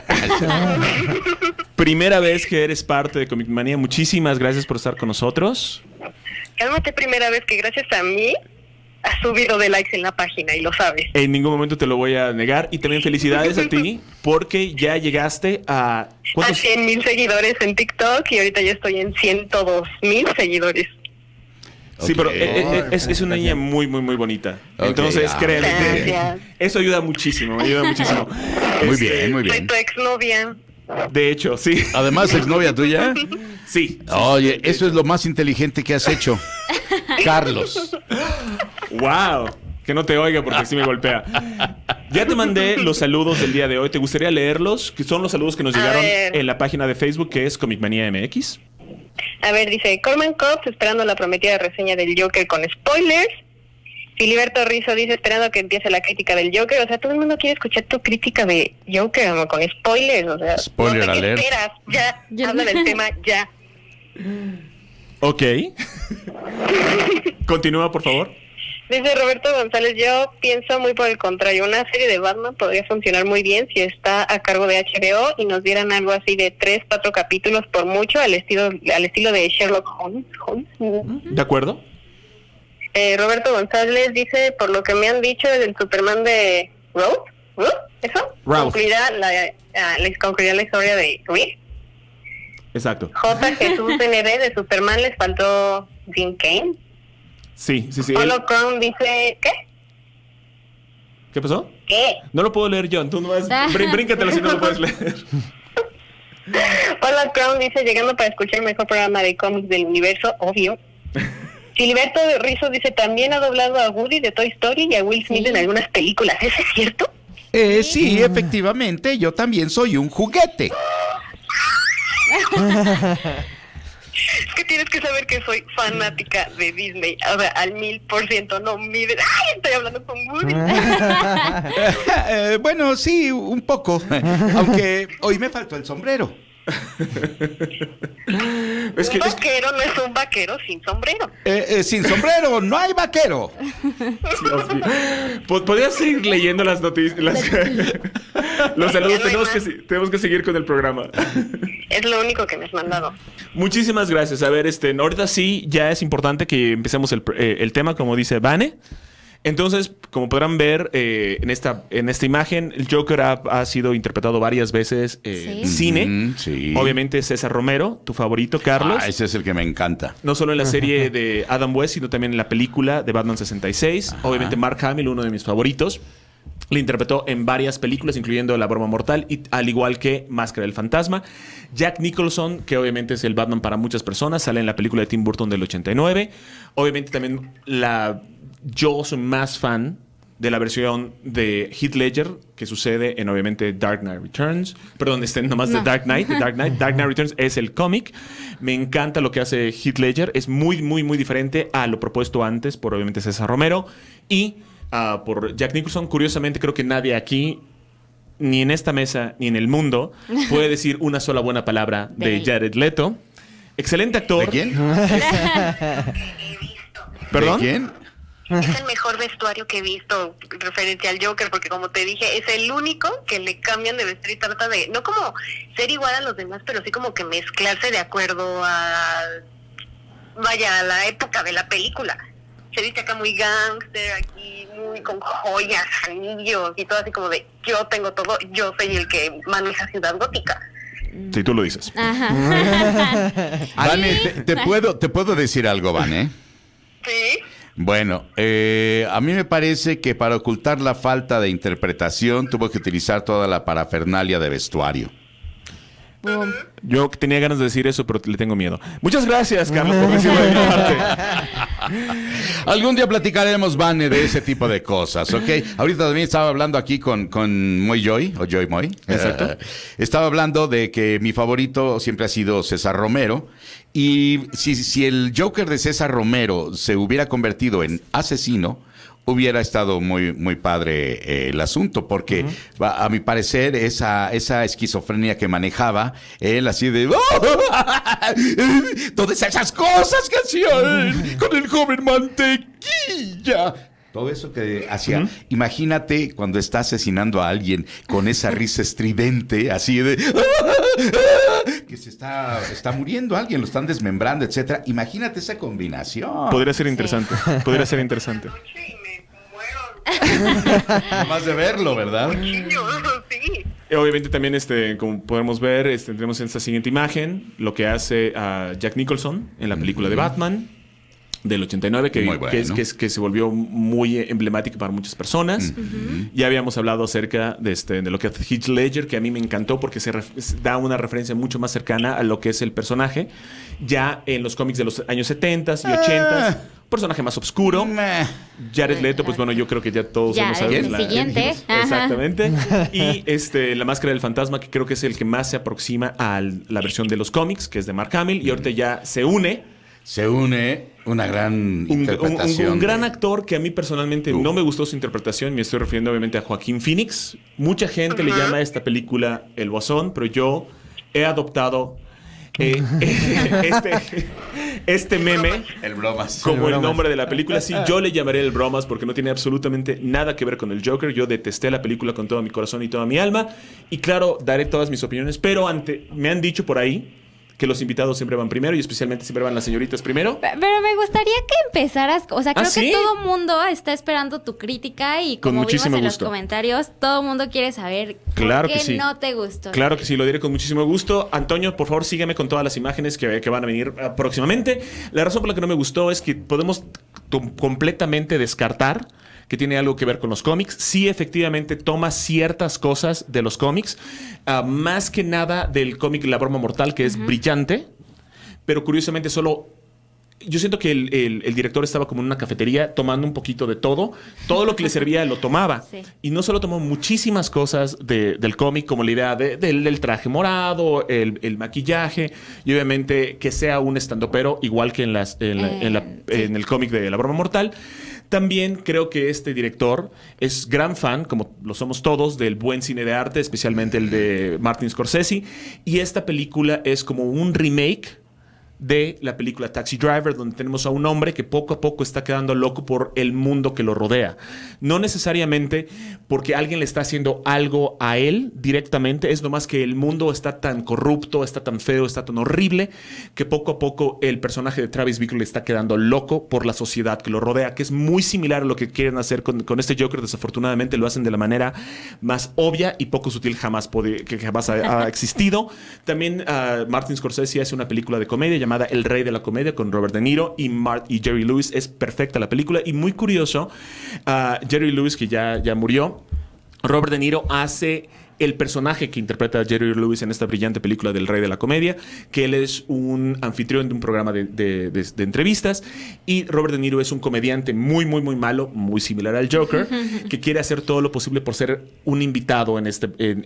[SPEAKER 2] Primera vez que eres parte de Comic Manía. Muchísimas gracias por estar con nosotros.
[SPEAKER 7] Cálmate, primera vez que gracias a mí has subido de likes en la página y lo sabes.
[SPEAKER 2] En ningún momento te lo voy a negar. Y también felicidades a ti porque ya llegaste a...
[SPEAKER 7] A 100,000 seguidores en TikTok y ahorita ya estoy en 102,000 seguidores.
[SPEAKER 2] Sí,
[SPEAKER 4] Okay.
[SPEAKER 2] pero es una niña muy bonita.
[SPEAKER 4] Okay,
[SPEAKER 2] Entonces, créeme que
[SPEAKER 7] gracias.
[SPEAKER 2] eso ayuda muchísimo, Muy bien.
[SPEAKER 4] Muy
[SPEAKER 7] Soy
[SPEAKER 4] bien.
[SPEAKER 7] tu exnovia.
[SPEAKER 2] De hecho, sí.
[SPEAKER 4] Además, exnovia tuya.
[SPEAKER 2] Sí.
[SPEAKER 4] Oye, eso es lo más inteligente que has hecho, Carlos.
[SPEAKER 2] ¡Wow! Que no te oiga porque sí me golpea. Ya te mandé los saludos del día de hoy. ¿Te gustaría leerlos? Que son los saludos que nos llegaron en la página de Facebook, que es Comic Manía MX.
[SPEAKER 7] A ver, dice Corman Cops esperando la prometida reseña del Joker con spoilers. Filiberto Rizzo dice esperando que empiece la crítica del Joker. O sea, todo el mundo quiere escuchar tu crítica de Joker, ¿no? Con spoilers. O sea,
[SPEAKER 4] Spoiler
[SPEAKER 7] no sé qué
[SPEAKER 4] alert.
[SPEAKER 7] esperas. Ya, habla del tema, ya.
[SPEAKER 2] Ok. Continúa, por favor.
[SPEAKER 7] Dice Roberto González, yo pienso muy por el contrario. Una serie de Batman podría funcionar muy bien si está a cargo de HBO y nos dieran algo así de 3-4 capítulos por mucho al estilo de Sherlock Holmes.
[SPEAKER 2] ¿De acuerdo?
[SPEAKER 7] Roberto González dice, por lo que me han dicho del Superman de Rose, ¿eso?
[SPEAKER 2] Rouse.
[SPEAKER 7] Concluirá la historia de Reed.
[SPEAKER 2] Exacto.
[SPEAKER 7] J. Jesús NB de Superman les faltó Dean Cain.
[SPEAKER 2] Sí.
[SPEAKER 7] Polo Crown dice, ¿qué?
[SPEAKER 2] ¿Qué pasó?
[SPEAKER 7] ¿Qué?
[SPEAKER 2] No lo puedo leer yo. Tú no vas... Bríncatelo si no lo puedes leer.
[SPEAKER 7] Paula Crown dice, llegando para escuchar el mejor programa de cómics del universo, obvio. Gilberto Rizzo dice, también ha doblado a Woody de Toy Story y a Will Smith en algunas películas. ¿Eso es cierto?
[SPEAKER 4] Sí, efectivamente, yo también soy un juguete.
[SPEAKER 7] Es que tienes que saber que soy fanática de Disney, o sea, al 1000%, no mides. ¡Ay, estoy hablando con Woody!
[SPEAKER 4] Bueno, sí, un poco. Aunque hoy me faltó el sombrero.
[SPEAKER 7] Un vaquero no es un vaquero sin sombrero.
[SPEAKER 4] Sin sombrero no hay vaquero.
[SPEAKER 2] Dios mío. ¿Podrías seguir leyendo las noticias? Los saludos. Tenemos que seguir con el programa.
[SPEAKER 7] Es lo único que me has mandado.
[SPEAKER 2] Muchísimas gracias. A ver, ahorita sí ya es importante que empecemos el tema, como dice Vane. Entonces, como podrán ver en esta imagen, el Joker ha sido interpretado varias veces en cine.
[SPEAKER 4] Sí.
[SPEAKER 2] Obviamente César Romero, tu favorito, Carlos.
[SPEAKER 4] Ese es el que me encanta.
[SPEAKER 2] No solo en la serie de Adam West, sino también en la película de Batman 66. Obviamente Mark Hamill, uno de mis favoritos. Le interpretó en varias películas, incluyendo La Broma Mortal, y al igual que Máscara del Fantasma. Jack Nicholson, que obviamente es el Batman para muchas personas, sale en la película de Tim Burton del 89. Obviamente también yo soy más fan de la versión de Heath Ledger, que sucede en, obviamente, Dark Knight Returns. Perdón, nomás de Dark Knight. Dark Knight Returns es el cómic. Me encanta lo que hace Heath Ledger. Es muy, muy, muy diferente a lo propuesto antes por, obviamente, César Romero. Y por Jack Nicholson. Curiosamente, creo que nadie aquí, ni en esta mesa, ni en el mundo, puede decir una sola buena palabra de Jared Leto. Excelente actor.
[SPEAKER 4] ¿De quién?
[SPEAKER 2] ¿Perdón?
[SPEAKER 4] ¿De quién?
[SPEAKER 7] Es el mejor vestuario que he visto referente al Joker, porque como te dije, es el único que le cambian de vestir y trata de, no como ser igual a los demás, pero sí como que mezclarse de acuerdo a la época de la película. Se viste acá muy gángster, aquí muy con joyas, anillos y todo así como de, yo tengo todo, yo soy el que maneja Ciudad Gótica.
[SPEAKER 2] Sí, tú lo dices.
[SPEAKER 3] Ajá.
[SPEAKER 4] Vane, te puedo decir algo, Vane.
[SPEAKER 7] Sí.
[SPEAKER 4] Bueno, a mí me parece que para ocultar la falta de interpretación tuvo que utilizar toda la parafernalia de vestuario.
[SPEAKER 2] Yo tenía ganas de decir eso, pero le tengo miedo. Muchas gracias, Carlos, por decirlo de mi parte.
[SPEAKER 4] Algún día platicaremos, Vane, de ese tipo de cosas, ¿ok? Ahorita también estaba hablando aquí con Moy Joy, o Joy Moy.
[SPEAKER 2] Exacto.
[SPEAKER 4] Estaba hablando de que mi favorito siempre ha sido César Romero. Y si el Joker de César Romero se hubiera convertido en asesino, hubiera estado muy, muy padre el asunto, porque a mi parecer esa esquizofrenia que manejaba, él así de todas esas cosas que hacía él con el joven Mantequilla. Todo eso que hacía. Imagínate cuando está asesinando a alguien con esa risa estridente, así de que se está muriendo alguien, lo están desmembrando, etcétera. Imagínate esa combinación.
[SPEAKER 2] Podría ser interesante. Podría ser interesante.
[SPEAKER 4] Más de verlo, ¿verdad?
[SPEAKER 7] Sí.
[SPEAKER 2] Obviamente también, como podemos ver, tenemos en esta siguiente imagen lo que hace a Jack Nicholson en la película de Batman del 89, que se volvió muy emblemática para muchas personas. Ya habíamos hablado acerca de lo que hace Heath Ledger, que a mí me encantó porque da una referencia mucho más cercana a lo que es el personaje. Ya en los cómics de los años 70s y 80s, personaje más oscuro. Jared Leto, pues bueno, yo creo que ya todos hemos sabido.
[SPEAKER 3] El siguiente.
[SPEAKER 2] Exactamente. Y La Máscara del Fantasma, que creo que es el que más se aproxima a la versión de los cómics, que es de Mark Hamill, y ahorita ya se une
[SPEAKER 4] una gran interpretación.
[SPEAKER 2] Un gran actor que a mí personalmente no me gustó su interpretación. Me estoy refiriendo obviamente a Joaquín Phoenix. Mucha gente le llama a esta película El Guasón, pero yo he adoptado este meme
[SPEAKER 4] el bromas
[SPEAKER 2] como el nombre de la película. Sí, yo le llamaré el bromas porque no tiene absolutamente nada que ver con el Joker. Yo detesté la película con todo mi corazón y toda mi alma, y claro, daré todas mis opiniones, pero me han dicho por ahí que los invitados siempre van primero, y especialmente siempre van las señoritas primero.
[SPEAKER 3] Pero me gustaría que empezaras, o sea, creo
[SPEAKER 2] ¿sí?
[SPEAKER 3] que todo mundo está esperando tu crítica, y como vimos en los comentarios, todo mundo quiere saber por qué no te gustó.
[SPEAKER 2] Claro que sí, lo diré con muchísimo gusto. Antonio, por favor, sígueme con todas las imágenes que van a venir próximamente. La razón por la que no me gustó es que podemos completamente descartar que tiene algo que ver con los cómics. Sí, efectivamente, toma ciertas cosas de los cómics, más que nada del cómic La Broma Mortal, que es brillante, pero curiosamente yo siento que el director estaba como en una cafetería tomando un poquito de todo lo que le servía lo tomaba. Sí. Y no solo tomó muchísimas cosas del cómic, como la idea del traje morado, el maquillaje, y obviamente que sea un estandopero, igual que en el cómic de La Broma Mortal. También creo que este director es gran fan, como lo somos todos, del buen cine de arte, especialmente el de Martin Scorsese. Y esta película es como un remake de la película Taxi Driver, donde tenemos a un hombre que poco a poco está quedando loco por el mundo que lo rodea. No necesariamente porque alguien le está haciendo algo a él directamente, es nomás que el mundo está tan corrupto, está tan feo, está tan horrible, que poco a poco el personaje de Travis Bickle le está quedando loco por la sociedad que lo rodea, que es muy similar a lo que quieren hacer con este Joker. Desafortunadamente lo hacen de la manera más obvia y poco sutil que jamás ha existido. También Martin Scorsese hace una película de comedia llamada El Rey de la Comedia con Robert De Niro y Jerry Lewis. Es perfecta la película, y muy curioso, Jerry Lewis, que ya murió, Robert De Niro hace el personaje que interpreta a Jerry Lewis en esta brillante película del Rey de la Comedia, que él es un anfitrión de un programa de entrevistas, y Robert De Niro es un comediante muy, muy, muy malo, muy similar al Joker, que quiere hacer todo lo posible por ser un invitado en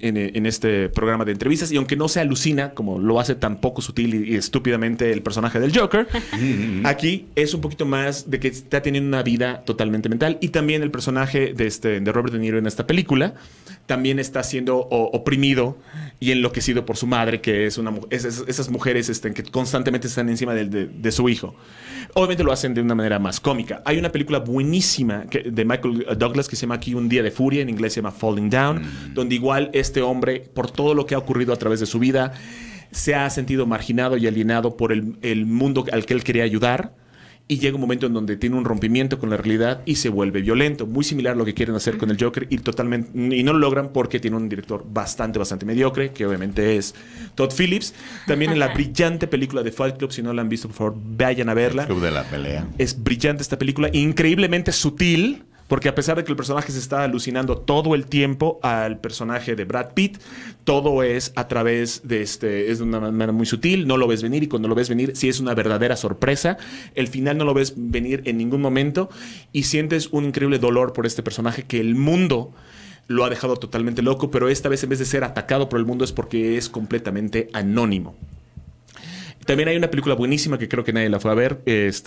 [SPEAKER 2] este programa de entrevistas, y aunque no se alucina, como lo hace tan poco sutil y estúpidamente el personaje del Joker, aquí es un poquito más de que está teniendo una vida totalmente mental, y también el personaje de Robert De Niro en esta película también está siendo oprimido y enloquecido por su madre, que es esas mujeres que constantemente están encima de su hijo. Obviamente lo hacen de una manera más cómica. Hay una película buenísima de Michael Douglas que se llama aquí Un Día de Furia, en inglés se llama Falling Down, donde igual este hombre, por todo lo que ha ocurrido a través de su vida, se ha sentido marginado y alienado por el mundo al que él quería ayudar. Y llega un momento en donde tiene un rompimiento con la realidad y se vuelve violento. Muy similar a lo que quieren hacer con el Joker y no lo logran porque tiene un director bastante mediocre, que obviamente es Todd Phillips. También en la brillante película de Fight Club, si no la han visto, por favor, vayan a verla.
[SPEAKER 4] El Club de la Pelea.
[SPEAKER 2] Es brillante esta película, increíblemente sutil, porque a pesar de que el personaje se está alucinando todo el tiempo al personaje de Brad Pitt, todo es a través es de una manera muy sutil, no lo ves venir, y cuando lo ves venir sí es una verdadera sorpresa. El final no lo ves venir en ningún momento y sientes un increíble dolor por este personaje que el mundo lo ha dejado totalmente loco, pero esta vez en vez de ser atacado por el mundo es porque es completamente anónimo. También hay una película buenísima que creo que nadie la fue a ver,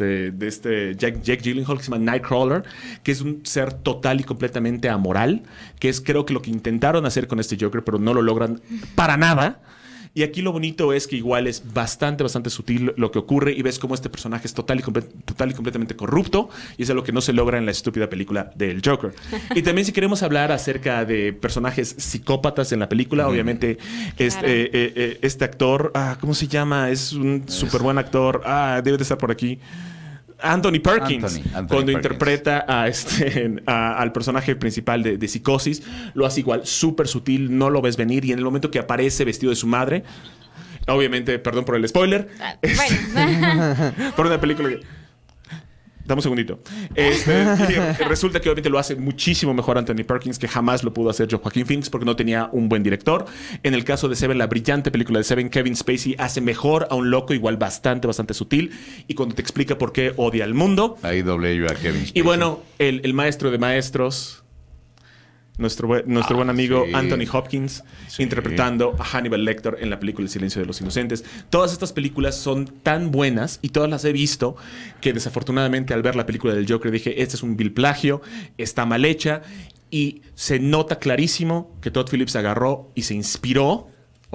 [SPEAKER 2] de Jake Gyllenhaal, que se llama Nightcrawler, que es un ser total y completamente amoral, que es creo que lo que intentaron hacer con este Joker, pero no lo logran para nada. Y aquí lo bonito es que igual es bastante sutil lo que ocurre y ves cómo este personaje es total y completamente corrupto, y eso es lo que no se logra en la estúpida película del Joker. Y también si queremos hablar acerca de personajes psicópatas en la película, obviamente este actor, ¿cómo se llama? Es un súper buen actor, debe de estar por aquí. Anthony Perkins, cuando interpreta al personaje principal de Psicosis, lo hace igual, súper sutil, no lo ves venir, y en el momento que aparece vestido de su madre, obviamente, perdón por el spoiler, por una película que... Dame un segundito. Resulta que obviamente lo hace muchísimo mejor Anthony Perkins, que jamás lo pudo hacer Joaquin Phoenix porque no tenía un buen director. En el caso de Seven, la brillante película de Seven, Kevin Spacey hace mejor a un loco igual bastante sutil, y cuando te explica por qué odia al mundo.
[SPEAKER 4] Ahí doblé yo a Kevin Spacey.
[SPEAKER 2] Y bueno, el maestro de maestros, nuestro buen amigo Anthony Hopkins, interpretando a Hannibal Lecter en la película El Silencio de los Inocentes. Todas estas películas son tan buenas y todas las he visto que desafortunadamente al ver la película del Joker dije, este es un vil plagio, está mal hecha, y se nota clarísimo que Todd Phillips agarró y se inspiró,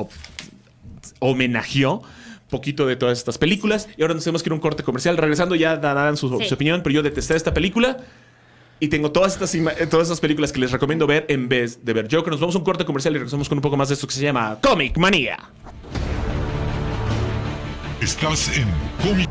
[SPEAKER 2] homenajeó poquito de todas estas películas. Y ahora nos tenemos que ir a un corte comercial. Regresando ya darán su opinión, pero yo detesté esta película. Y tengo todas estas películas que les recomiendo ver en vez de ver Joker. Nos vamos a un corte comercial y regresamos con un poco más de esto que se llama Comic Manía.
[SPEAKER 1] Estás en Comic.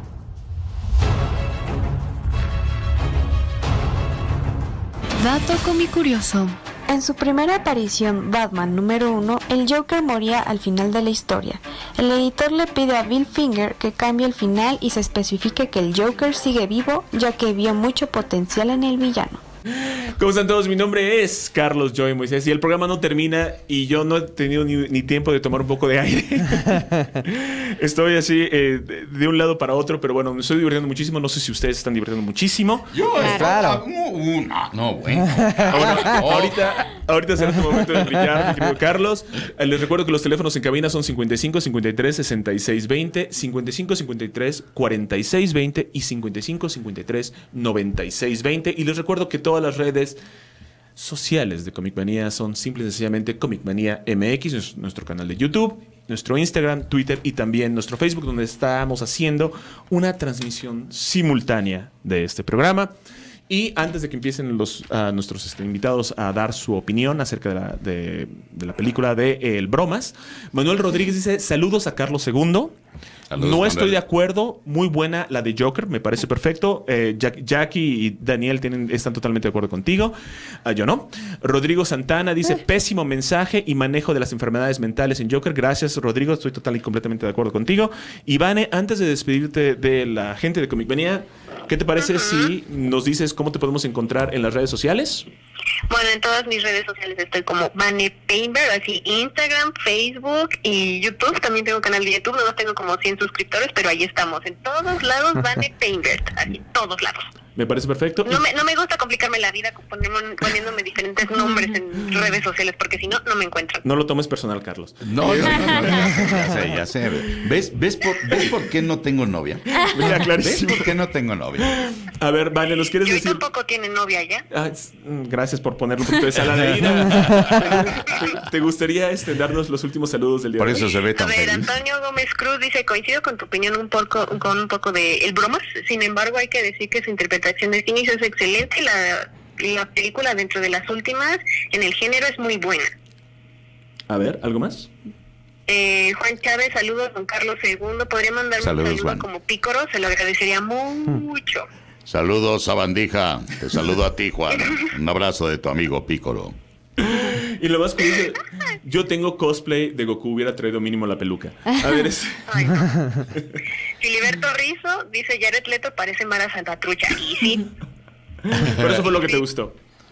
[SPEAKER 5] Dato comicurioso. En su primera aparición, Batman número 1, el Joker moría al final de la historia. El editor le pide a Bill Finger que cambie el final y se especifique que el Joker sigue vivo, ya que vio mucho potencial en el villano.
[SPEAKER 2] ¿Cómo están todos? Mi nombre es Carlos Joy Moisés y el programa no termina y yo no he tenido ni tiempo de tomar un poco de aire. Estoy así de un lado para otro, pero bueno, me estoy divirtiendo muchísimo. No sé si ustedes están divirtiendo muchísimo.
[SPEAKER 4] Yo,
[SPEAKER 6] claro.
[SPEAKER 4] Bueno.
[SPEAKER 2] Ahorita será tu momento de brillar, mi querido Carlos. Les recuerdo que los teléfonos en cabina son 55 53 66 20, 55 53 46 20 y 55 53 96 20. Y les recuerdo que todas las redes sociales de Comic Manía son simple y sencillamente Comic Manía MX, nuestro canal de YouTube, nuestro Instagram, Twitter y también nuestro Facebook, donde estamos haciendo una transmisión simultánea de este programa. Y antes de que empiecen nuestros invitados a dar su opinión acerca de la película de El Bromas, Manuel Rodríguez dice: saludos a Carlos II.
[SPEAKER 4] Saludos,
[SPEAKER 2] no
[SPEAKER 4] Manuel.
[SPEAKER 2] estoy de acuerdo, muy buena la de Joker, me parece perfecto. Jackie y Daniel están totalmente de acuerdo contigo. Yo no. Rodrigo Santana dice: pésimo mensaje y manejo de las enfermedades mentales en Joker. Gracias, Rodrigo, estoy total y completamente de acuerdo contigo. Ivane, antes de despedirte de la gente de Comic Manía, ¿qué te parece si nos dices cómo te podemos encontrar en las redes sociales?
[SPEAKER 7] Bueno, en todas mis redes sociales estoy como Vane Painter, así Instagram, Facebook y YouTube. También tengo canal de YouTube, no tengo como 100 suscriptores, pero ahí estamos. En todos lados, Vane Painter, así, todos lados.
[SPEAKER 2] Me parece perfecto.
[SPEAKER 7] No me gusta complicarme la vida poniéndome diferentes nombres en redes sociales, porque si no, no me encuentran.
[SPEAKER 2] No lo tomes personal, Carlos.
[SPEAKER 4] No, ya sé. ¿Ves por qué no tengo novia?
[SPEAKER 2] Mira, clarísimo.
[SPEAKER 4] ¿Ves por qué no tengo novia?
[SPEAKER 2] A ver, Vane, ¿nos quieres
[SPEAKER 7] Yo
[SPEAKER 2] decir?
[SPEAKER 7] tampoco tiene novia ya.
[SPEAKER 2] Gracias por ponerle un poquito de sal a la herida. ¿Te gustaría darnos los últimos saludos del día
[SPEAKER 4] Por
[SPEAKER 2] de hoy?
[SPEAKER 4] eso se ve
[SPEAKER 7] A
[SPEAKER 4] tan
[SPEAKER 7] ver,
[SPEAKER 4] feliz.
[SPEAKER 7] Antonio Gómez Cruz dice, coincido con tu opinión con un poco de el bromas, sin embargo hay que decir que su interpretación de Phoenix es excelente y la película dentro de las últimas en el género es muy buena.
[SPEAKER 2] A ver, ¿algo más?
[SPEAKER 7] Juan Chávez, saludos, don Carlos II, podría mandarme
[SPEAKER 4] Saludos,
[SPEAKER 7] un saludo
[SPEAKER 4] Juan.
[SPEAKER 7] como pícoro, se lo agradecería mucho.
[SPEAKER 4] Saludos, Sabandija. Te saludo a ti, Juan. Un abrazo de tu amigo Pícoro.
[SPEAKER 2] Y lo más curioso, yo tengo cosplay de Goku, hubiera traído mínimo la peluca. A ver,
[SPEAKER 7] Ay, no. Filiberto Rizo dice, Jared Leto parece Mara Salvatrucha. Y sí.
[SPEAKER 2] Pero eso fue lo que te gustó.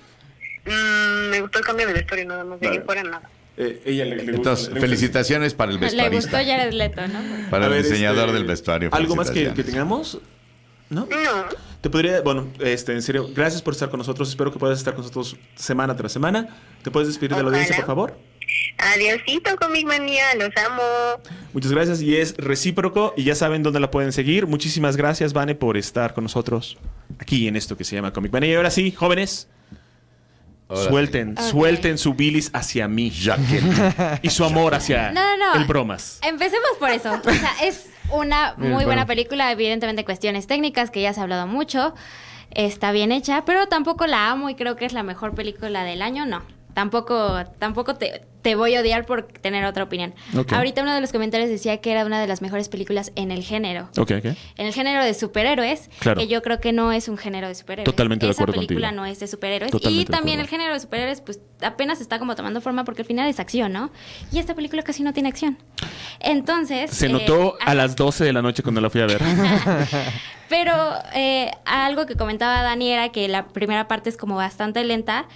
[SPEAKER 7] Me gustó el cambio de vestuario, nada más, de ahí fuera nada.
[SPEAKER 2] Ella le gusta.
[SPEAKER 4] Entonces, felicitaciones para el
[SPEAKER 3] Le
[SPEAKER 4] vestuarista.
[SPEAKER 3] gustó Jared Leto, ¿no?
[SPEAKER 4] Para
[SPEAKER 2] A
[SPEAKER 4] el
[SPEAKER 2] ver,
[SPEAKER 4] diseñador del vestuario.
[SPEAKER 2] ¿Algo más que
[SPEAKER 4] felicitaciones.
[SPEAKER 2] tengamos? ¿No?
[SPEAKER 7] No.
[SPEAKER 2] Te podría, bueno, en serio, gracias por estar con nosotros. Espero que puedas estar con nosotros semana tras semana. ¿Te puedes despedir de la audiencia, por favor?
[SPEAKER 7] Adiosito, Comic Manía, los amo.
[SPEAKER 2] Muchas gracias y es recíproco y ya saben dónde la pueden seguir. Muchísimas gracias, Vane, por estar con nosotros aquí en esto que se llama Comic Manía. Y ahora sí, jóvenes,
[SPEAKER 4] Ahora
[SPEAKER 2] suelten su bilis hacia mí y su amor hacia
[SPEAKER 3] No.
[SPEAKER 2] el bromas.
[SPEAKER 3] Empecemos por eso. O sea, es una muy buena película, evidentemente cuestiones técnicas que ya se ha hablado mucho. Está bien hecha, pero tampoco la amo y creo que es la mejor película del año, no. Tampoco te voy a odiar por tener otra opinión.
[SPEAKER 2] Okay.
[SPEAKER 3] Ahorita uno de los comentarios decía que era una de las mejores películas en el género.
[SPEAKER 2] Ok.
[SPEAKER 3] En el género de superhéroes,
[SPEAKER 2] Claro.
[SPEAKER 3] que yo creo que no es un género de superhéroes.
[SPEAKER 2] Totalmente de acuerdo
[SPEAKER 3] Esa película
[SPEAKER 2] contigo.
[SPEAKER 3] no es de superhéroes.
[SPEAKER 2] Totalmente
[SPEAKER 3] Y
[SPEAKER 2] de
[SPEAKER 3] también
[SPEAKER 2] acuerdo.
[SPEAKER 3] el género de superhéroes, pues apenas está como tomando forma porque al final es acción, ¿no? Y esta película casi no tiene acción. Entonces...
[SPEAKER 2] Se notó a las 12 de la noche cuando la fui a ver.
[SPEAKER 3] Pero algo que comentaba Dani era que la primera parte es como bastante lenta.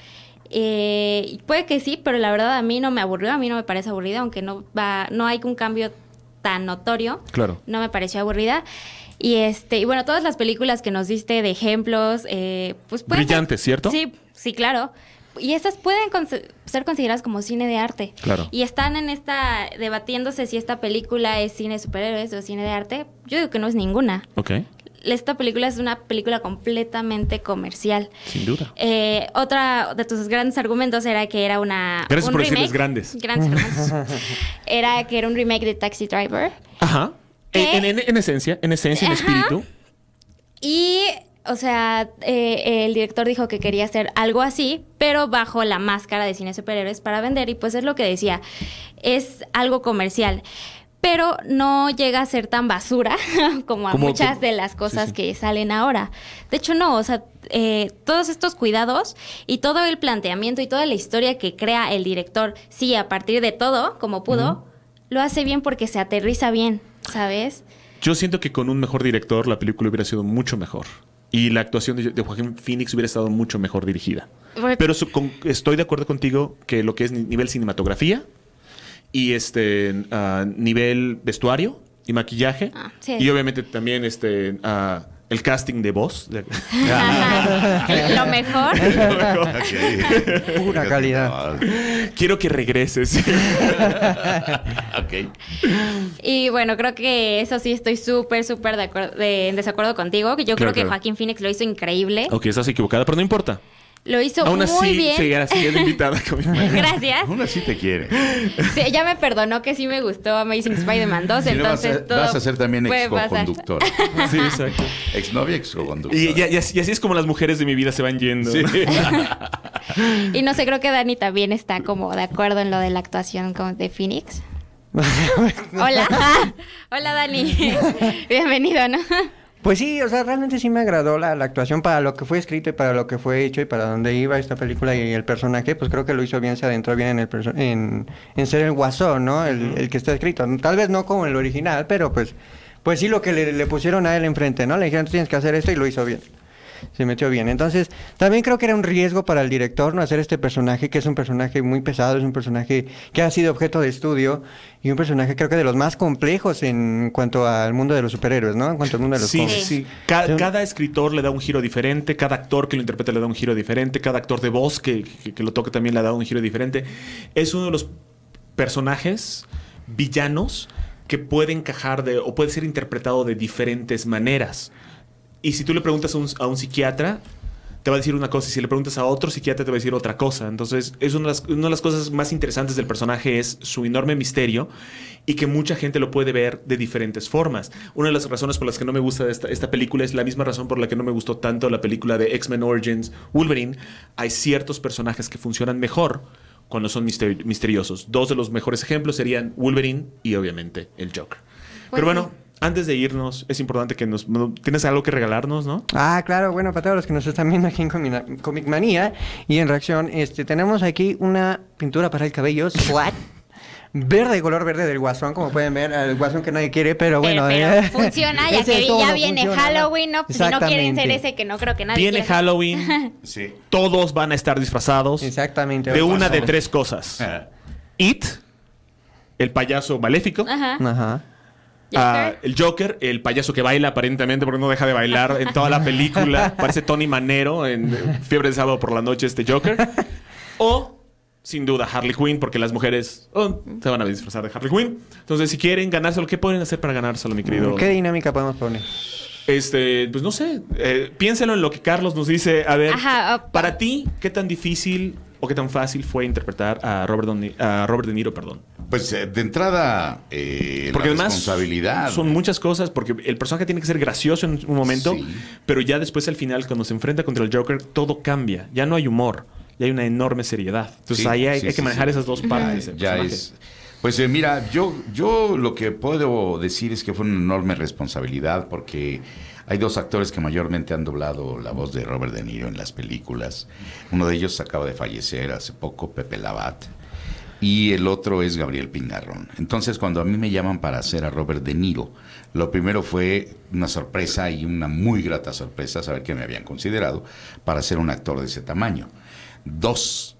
[SPEAKER 3] Puede que sí, pero la verdad a mí no me aburrió, a mí no me parece aburrida, aunque no hay un cambio tan notorio.
[SPEAKER 2] Claro.
[SPEAKER 3] No me pareció aburrida. Y bueno, todas las películas que nos diste de ejemplos, pues pueden
[SPEAKER 2] Brillantes, ¿cierto?
[SPEAKER 3] Sí, claro. Y esas pueden ser consideradas como cine de arte.
[SPEAKER 2] Claro.
[SPEAKER 3] Y están debatiéndose si esta película es cine de superhéroes o cine de arte. Yo digo que no es ninguna.
[SPEAKER 2] Ok,
[SPEAKER 3] Esta película es una película completamente comercial.
[SPEAKER 2] sin duda.
[SPEAKER 3] Otra de tus grandes argumentos era que era
[SPEAKER 2] Gracias
[SPEAKER 3] un
[SPEAKER 2] por
[SPEAKER 3] remake.
[SPEAKER 2] decirles grandes.
[SPEAKER 3] Grandes argumentos. Era que era un remake de Taxi Driver.
[SPEAKER 2] Ajá.
[SPEAKER 3] ¿Qué?
[SPEAKER 2] En esencia, en
[SPEAKER 3] Ajá.
[SPEAKER 2] espíritu.
[SPEAKER 3] Y, o sea, el director dijo que quería hacer algo así, pero bajo la máscara de cine de superhéroes para vender. Y pues es lo que decía, es algo comercial. Pero no llega a ser tan basura como muchas de las cosas que salen ahora. De hecho, no, o sea, todos estos cuidados y todo el planteamiento y toda la historia que crea el director, sí, a partir de todo, como pudo, lo hace bien porque se aterriza bien, ¿sabes?
[SPEAKER 2] Yo siento que con un mejor director la película hubiera sido mucho mejor. Y la actuación de Joaquín Phoenix hubiera estado mucho mejor dirigida. Pero estoy de acuerdo contigo que lo que es nivel cinematografía y nivel vestuario y maquillaje
[SPEAKER 3] Sí.
[SPEAKER 2] y obviamente también el casting de voz.
[SPEAKER 3] Lo mejor.
[SPEAKER 6] Pura calidad.
[SPEAKER 2] Quiero que regreses.
[SPEAKER 4] Ok.
[SPEAKER 3] Y bueno, creo que eso sí estoy súper en desacuerdo contigo. Yo creo que
[SPEAKER 2] claro.
[SPEAKER 3] Joaquín Phoenix lo hizo increíble.
[SPEAKER 2] Ok, estás equivocada, pero no importa.
[SPEAKER 3] Lo hizo
[SPEAKER 2] Aún
[SPEAKER 3] muy
[SPEAKER 2] así,
[SPEAKER 3] bien.
[SPEAKER 2] seguirás invitada con mi madre.
[SPEAKER 3] Gracias.
[SPEAKER 4] Aún así te quiere.
[SPEAKER 3] Sí, ella me perdonó que sí me gustó Amazing Spider-Man 2,
[SPEAKER 4] Si no,
[SPEAKER 3] entonces todo
[SPEAKER 4] vas a ser también
[SPEAKER 3] puede pasar.
[SPEAKER 4] ex-coconductora.
[SPEAKER 2] Sí, exacto.
[SPEAKER 4] Exnovia, ex-coconductora.
[SPEAKER 2] Y así es como las mujeres de mi vida se van yendo.
[SPEAKER 4] Sí.
[SPEAKER 3] Y no sé, creo que Dani también está como de acuerdo en lo de la actuación de Phoenix. Hola. Hola, Dani. Bienvenido, ¿no?
[SPEAKER 6] Pues sí, o sea, realmente sí me agradó la actuación para lo que fue escrito y para lo que fue hecho y para dónde iba esta película y el personaje, pues creo que lo hizo bien, se adentró bien en ser el guasón, ¿no? El que está escrito. Tal vez no como el original, pero pues sí lo que le pusieron a él enfrente, ¿no? Le dijeron, tú tienes que hacer esto y lo hizo bien. se metió bien. Entonces, también creo que era un riesgo para el director no hacer este personaje, que es un personaje muy pesado, es un personaje que ha sido objeto de estudio y un personaje creo que de los más complejos en cuanto al mundo de los superhéroes, ¿no? En cuanto al mundo de los
[SPEAKER 2] Sí,
[SPEAKER 6] cómics.
[SPEAKER 2] sí. Cada escritor le da un giro diferente, cada actor que lo interpreta le da un giro diferente, cada actor de voz que lo toca también le da un giro diferente. Es uno de los personajes villanos que puede encajar o puede ser interpretado de diferentes maneras. Y si tú le preguntas a un psiquiatra, te va a decir una cosa, y si le preguntas a otro psiquiatra te va a decir otra cosa. Entonces, es una de las cosas más interesantes del personaje es su enorme misterio y que mucha gente lo puede ver de diferentes formas. Una de las razones por las que no me gusta esta película es la misma razón por la que no me gustó tanto la película de X-Men Origins Wolverine. Hay ciertos personajes que funcionan mejor cuando son misteriosos. Dos de los mejores ejemplos serían Wolverine y obviamente el Joker. Pero bueno, antes de irnos, es importante que tienes algo que regalarnos, ¿no?
[SPEAKER 6] Ah, claro, bueno, para todos los que nos están viendo aquí en Comic Manía y en reacción, tenemos aquí una pintura para el cabello, SWAT, verde, color verde del Guasón, como pueden ver, el Guasón que nadie quiere, pero bueno.
[SPEAKER 3] Pero funciona, ya
[SPEAKER 6] ese
[SPEAKER 3] que
[SPEAKER 6] todo
[SPEAKER 3] ya viene
[SPEAKER 6] funciona,
[SPEAKER 3] Halloween, ¿no? Pues si no quieren ser
[SPEAKER 6] Exactamente.
[SPEAKER 3] ese que no creo que nadie
[SPEAKER 2] Viene
[SPEAKER 3] quiera.
[SPEAKER 2] Halloween,
[SPEAKER 4] Sí.
[SPEAKER 2] todos van a estar disfrazados
[SPEAKER 6] Exactamente.
[SPEAKER 2] de una de
[SPEAKER 6] Guasón.
[SPEAKER 2] 3 cosas. It, el payaso maléfico.
[SPEAKER 3] Ajá.
[SPEAKER 6] Ajá.
[SPEAKER 3] Joker.
[SPEAKER 2] El Joker, el payaso que baila aparentemente porque no deja de bailar en toda la película. Parece Tony Manero en Fiebre de Sábado por la Noche, este Joker. O, sin duda, Harley Quinn, porque las mujeres se van a disfrazar de Harley Quinn. Entonces, si quieren ganárselo, ¿qué pueden hacer para ganárselo, mi querido?
[SPEAKER 6] ¿Qué dinámica podemos poner?
[SPEAKER 2] Pues no sé. Piénselo en lo que Carlos nos dice. A ver,
[SPEAKER 3] Ajá,
[SPEAKER 2] para ti, ¿qué tan difícil o qué tan fácil fue interpretar a Robert De Niro, perdón?
[SPEAKER 4] Pues de entrada,
[SPEAKER 2] Porque
[SPEAKER 4] la
[SPEAKER 2] además
[SPEAKER 4] responsabilidad.
[SPEAKER 2] son muchas cosas, porque el personaje tiene que ser gracioso en un momento,
[SPEAKER 4] Sí.
[SPEAKER 2] pero ya después al final, cuando se enfrenta contra el Joker, todo cambia. Ya no hay humor, ya hay una enorme seriedad. Entonces
[SPEAKER 4] Sí,
[SPEAKER 2] ahí hay
[SPEAKER 4] sí,
[SPEAKER 2] que
[SPEAKER 4] sí,
[SPEAKER 2] manejar
[SPEAKER 4] sí.
[SPEAKER 2] esas dos partes. del
[SPEAKER 4] Ya
[SPEAKER 2] personaje.
[SPEAKER 4] es. Pues mira, yo lo que puedo decir es que fue una enorme responsabilidad porque hay 2 actores que mayormente han doblado la voz de Robert De Niro en las películas. Uno de ellos acaba de fallecer hace poco, Pepe Labat, y el otro es Gabriel Pingarrón. Entonces, cuando a mí me llaman para hacer a Robert De Niro, lo primero fue una sorpresa y una muy grata sorpresa saber que me habían considerado para ser un actor de ese tamaño. 2,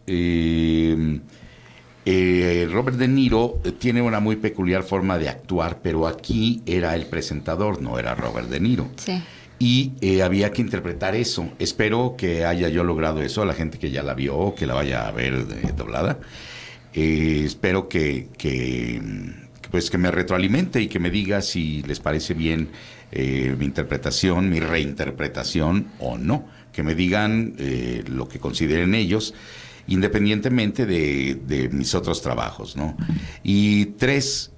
[SPEAKER 4] Robert De Niro tiene una muy peculiar forma de actuar, pero aquí era el presentador, no era Robert De Niro.
[SPEAKER 3] Sí.
[SPEAKER 4] Y había que interpretar eso. Espero que haya yo logrado eso, a la gente que ya la vio, que la vaya a ver doblada. Espero que me retroalimente y que me diga si les parece bien mi interpretación, mi reinterpretación o no. Que me digan lo que consideren ellos, independientemente de mis otros trabajos, ¿no? Y 3,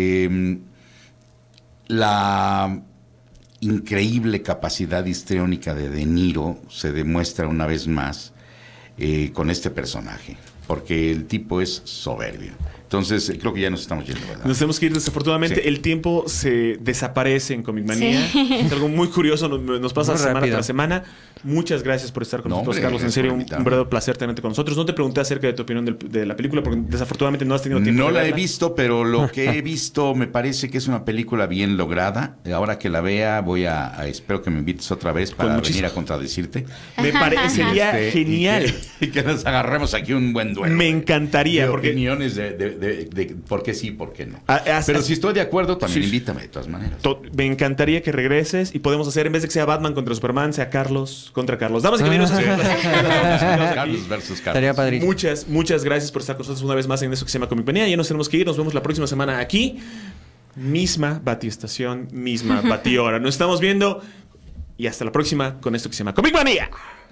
[SPEAKER 4] la increíble capacidad histriónica de Niro se demuestra una vez más con este personaje, porque el tipo es soberbio. Entonces, creo que ya nos estamos yendo, ¿verdad?
[SPEAKER 2] Nos tenemos que ir, desafortunadamente.
[SPEAKER 4] Sí.
[SPEAKER 2] El tiempo se desaparece en Comic Manía.
[SPEAKER 3] Sí.
[SPEAKER 2] Es algo muy curioso, nos pasa
[SPEAKER 6] Muy
[SPEAKER 2] semana
[SPEAKER 6] rápido.
[SPEAKER 2] tras semana. Muchas gracias por estar con
[SPEAKER 4] No,
[SPEAKER 2] nosotros,
[SPEAKER 4] hombre,
[SPEAKER 2] Carlos. En
[SPEAKER 4] gracias
[SPEAKER 2] serio,
[SPEAKER 4] por
[SPEAKER 2] un
[SPEAKER 4] invitarme.
[SPEAKER 2] verdadero placer tenerte con nosotros. No te pregunté acerca de tu opinión de la película, porque desafortunadamente no has tenido tiempo
[SPEAKER 4] No
[SPEAKER 2] de
[SPEAKER 4] la he
[SPEAKER 2] verla.
[SPEAKER 4] visto, pero lo que he visto me parece que es una película bien lograda. Ahora que la vea, espero que me invites otra vez para
[SPEAKER 2] muchísimo.
[SPEAKER 4] venir a contradecirte.
[SPEAKER 2] Me parecería genial.
[SPEAKER 4] Y que nos agarremos aquí un buen duelo.
[SPEAKER 2] Me encantaría,
[SPEAKER 4] De
[SPEAKER 2] porque
[SPEAKER 4] opiniones de por qué sí, por qué no.
[SPEAKER 2] Hasta-
[SPEAKER 4] Pero si estoy de acuerdo, también
[SPEAKER 2] Sí.
[SPEAKER 4] invítame de todas maneras.
[SPEAKER 2] Me encantaría que regreses y podemos hacer, en vez de que sea Batman contra Superman, sea Carlos contra Carlos. Damas y caballeros,
[SPEAKER 4] Carlos versus Carlos.
[SPEAKER 6] Estaría padrísimo.
[SPEAKER 2] muchas gracias por estar con nosotros una vez más en eso que se llama Comic Manía. Ya nos tenemos que ir. Nos vemos la próxima semana aquí. Misma batiestación, misma batihora. Nos estamos viendo y hasta la próxima con esto que se llama Comic Manía.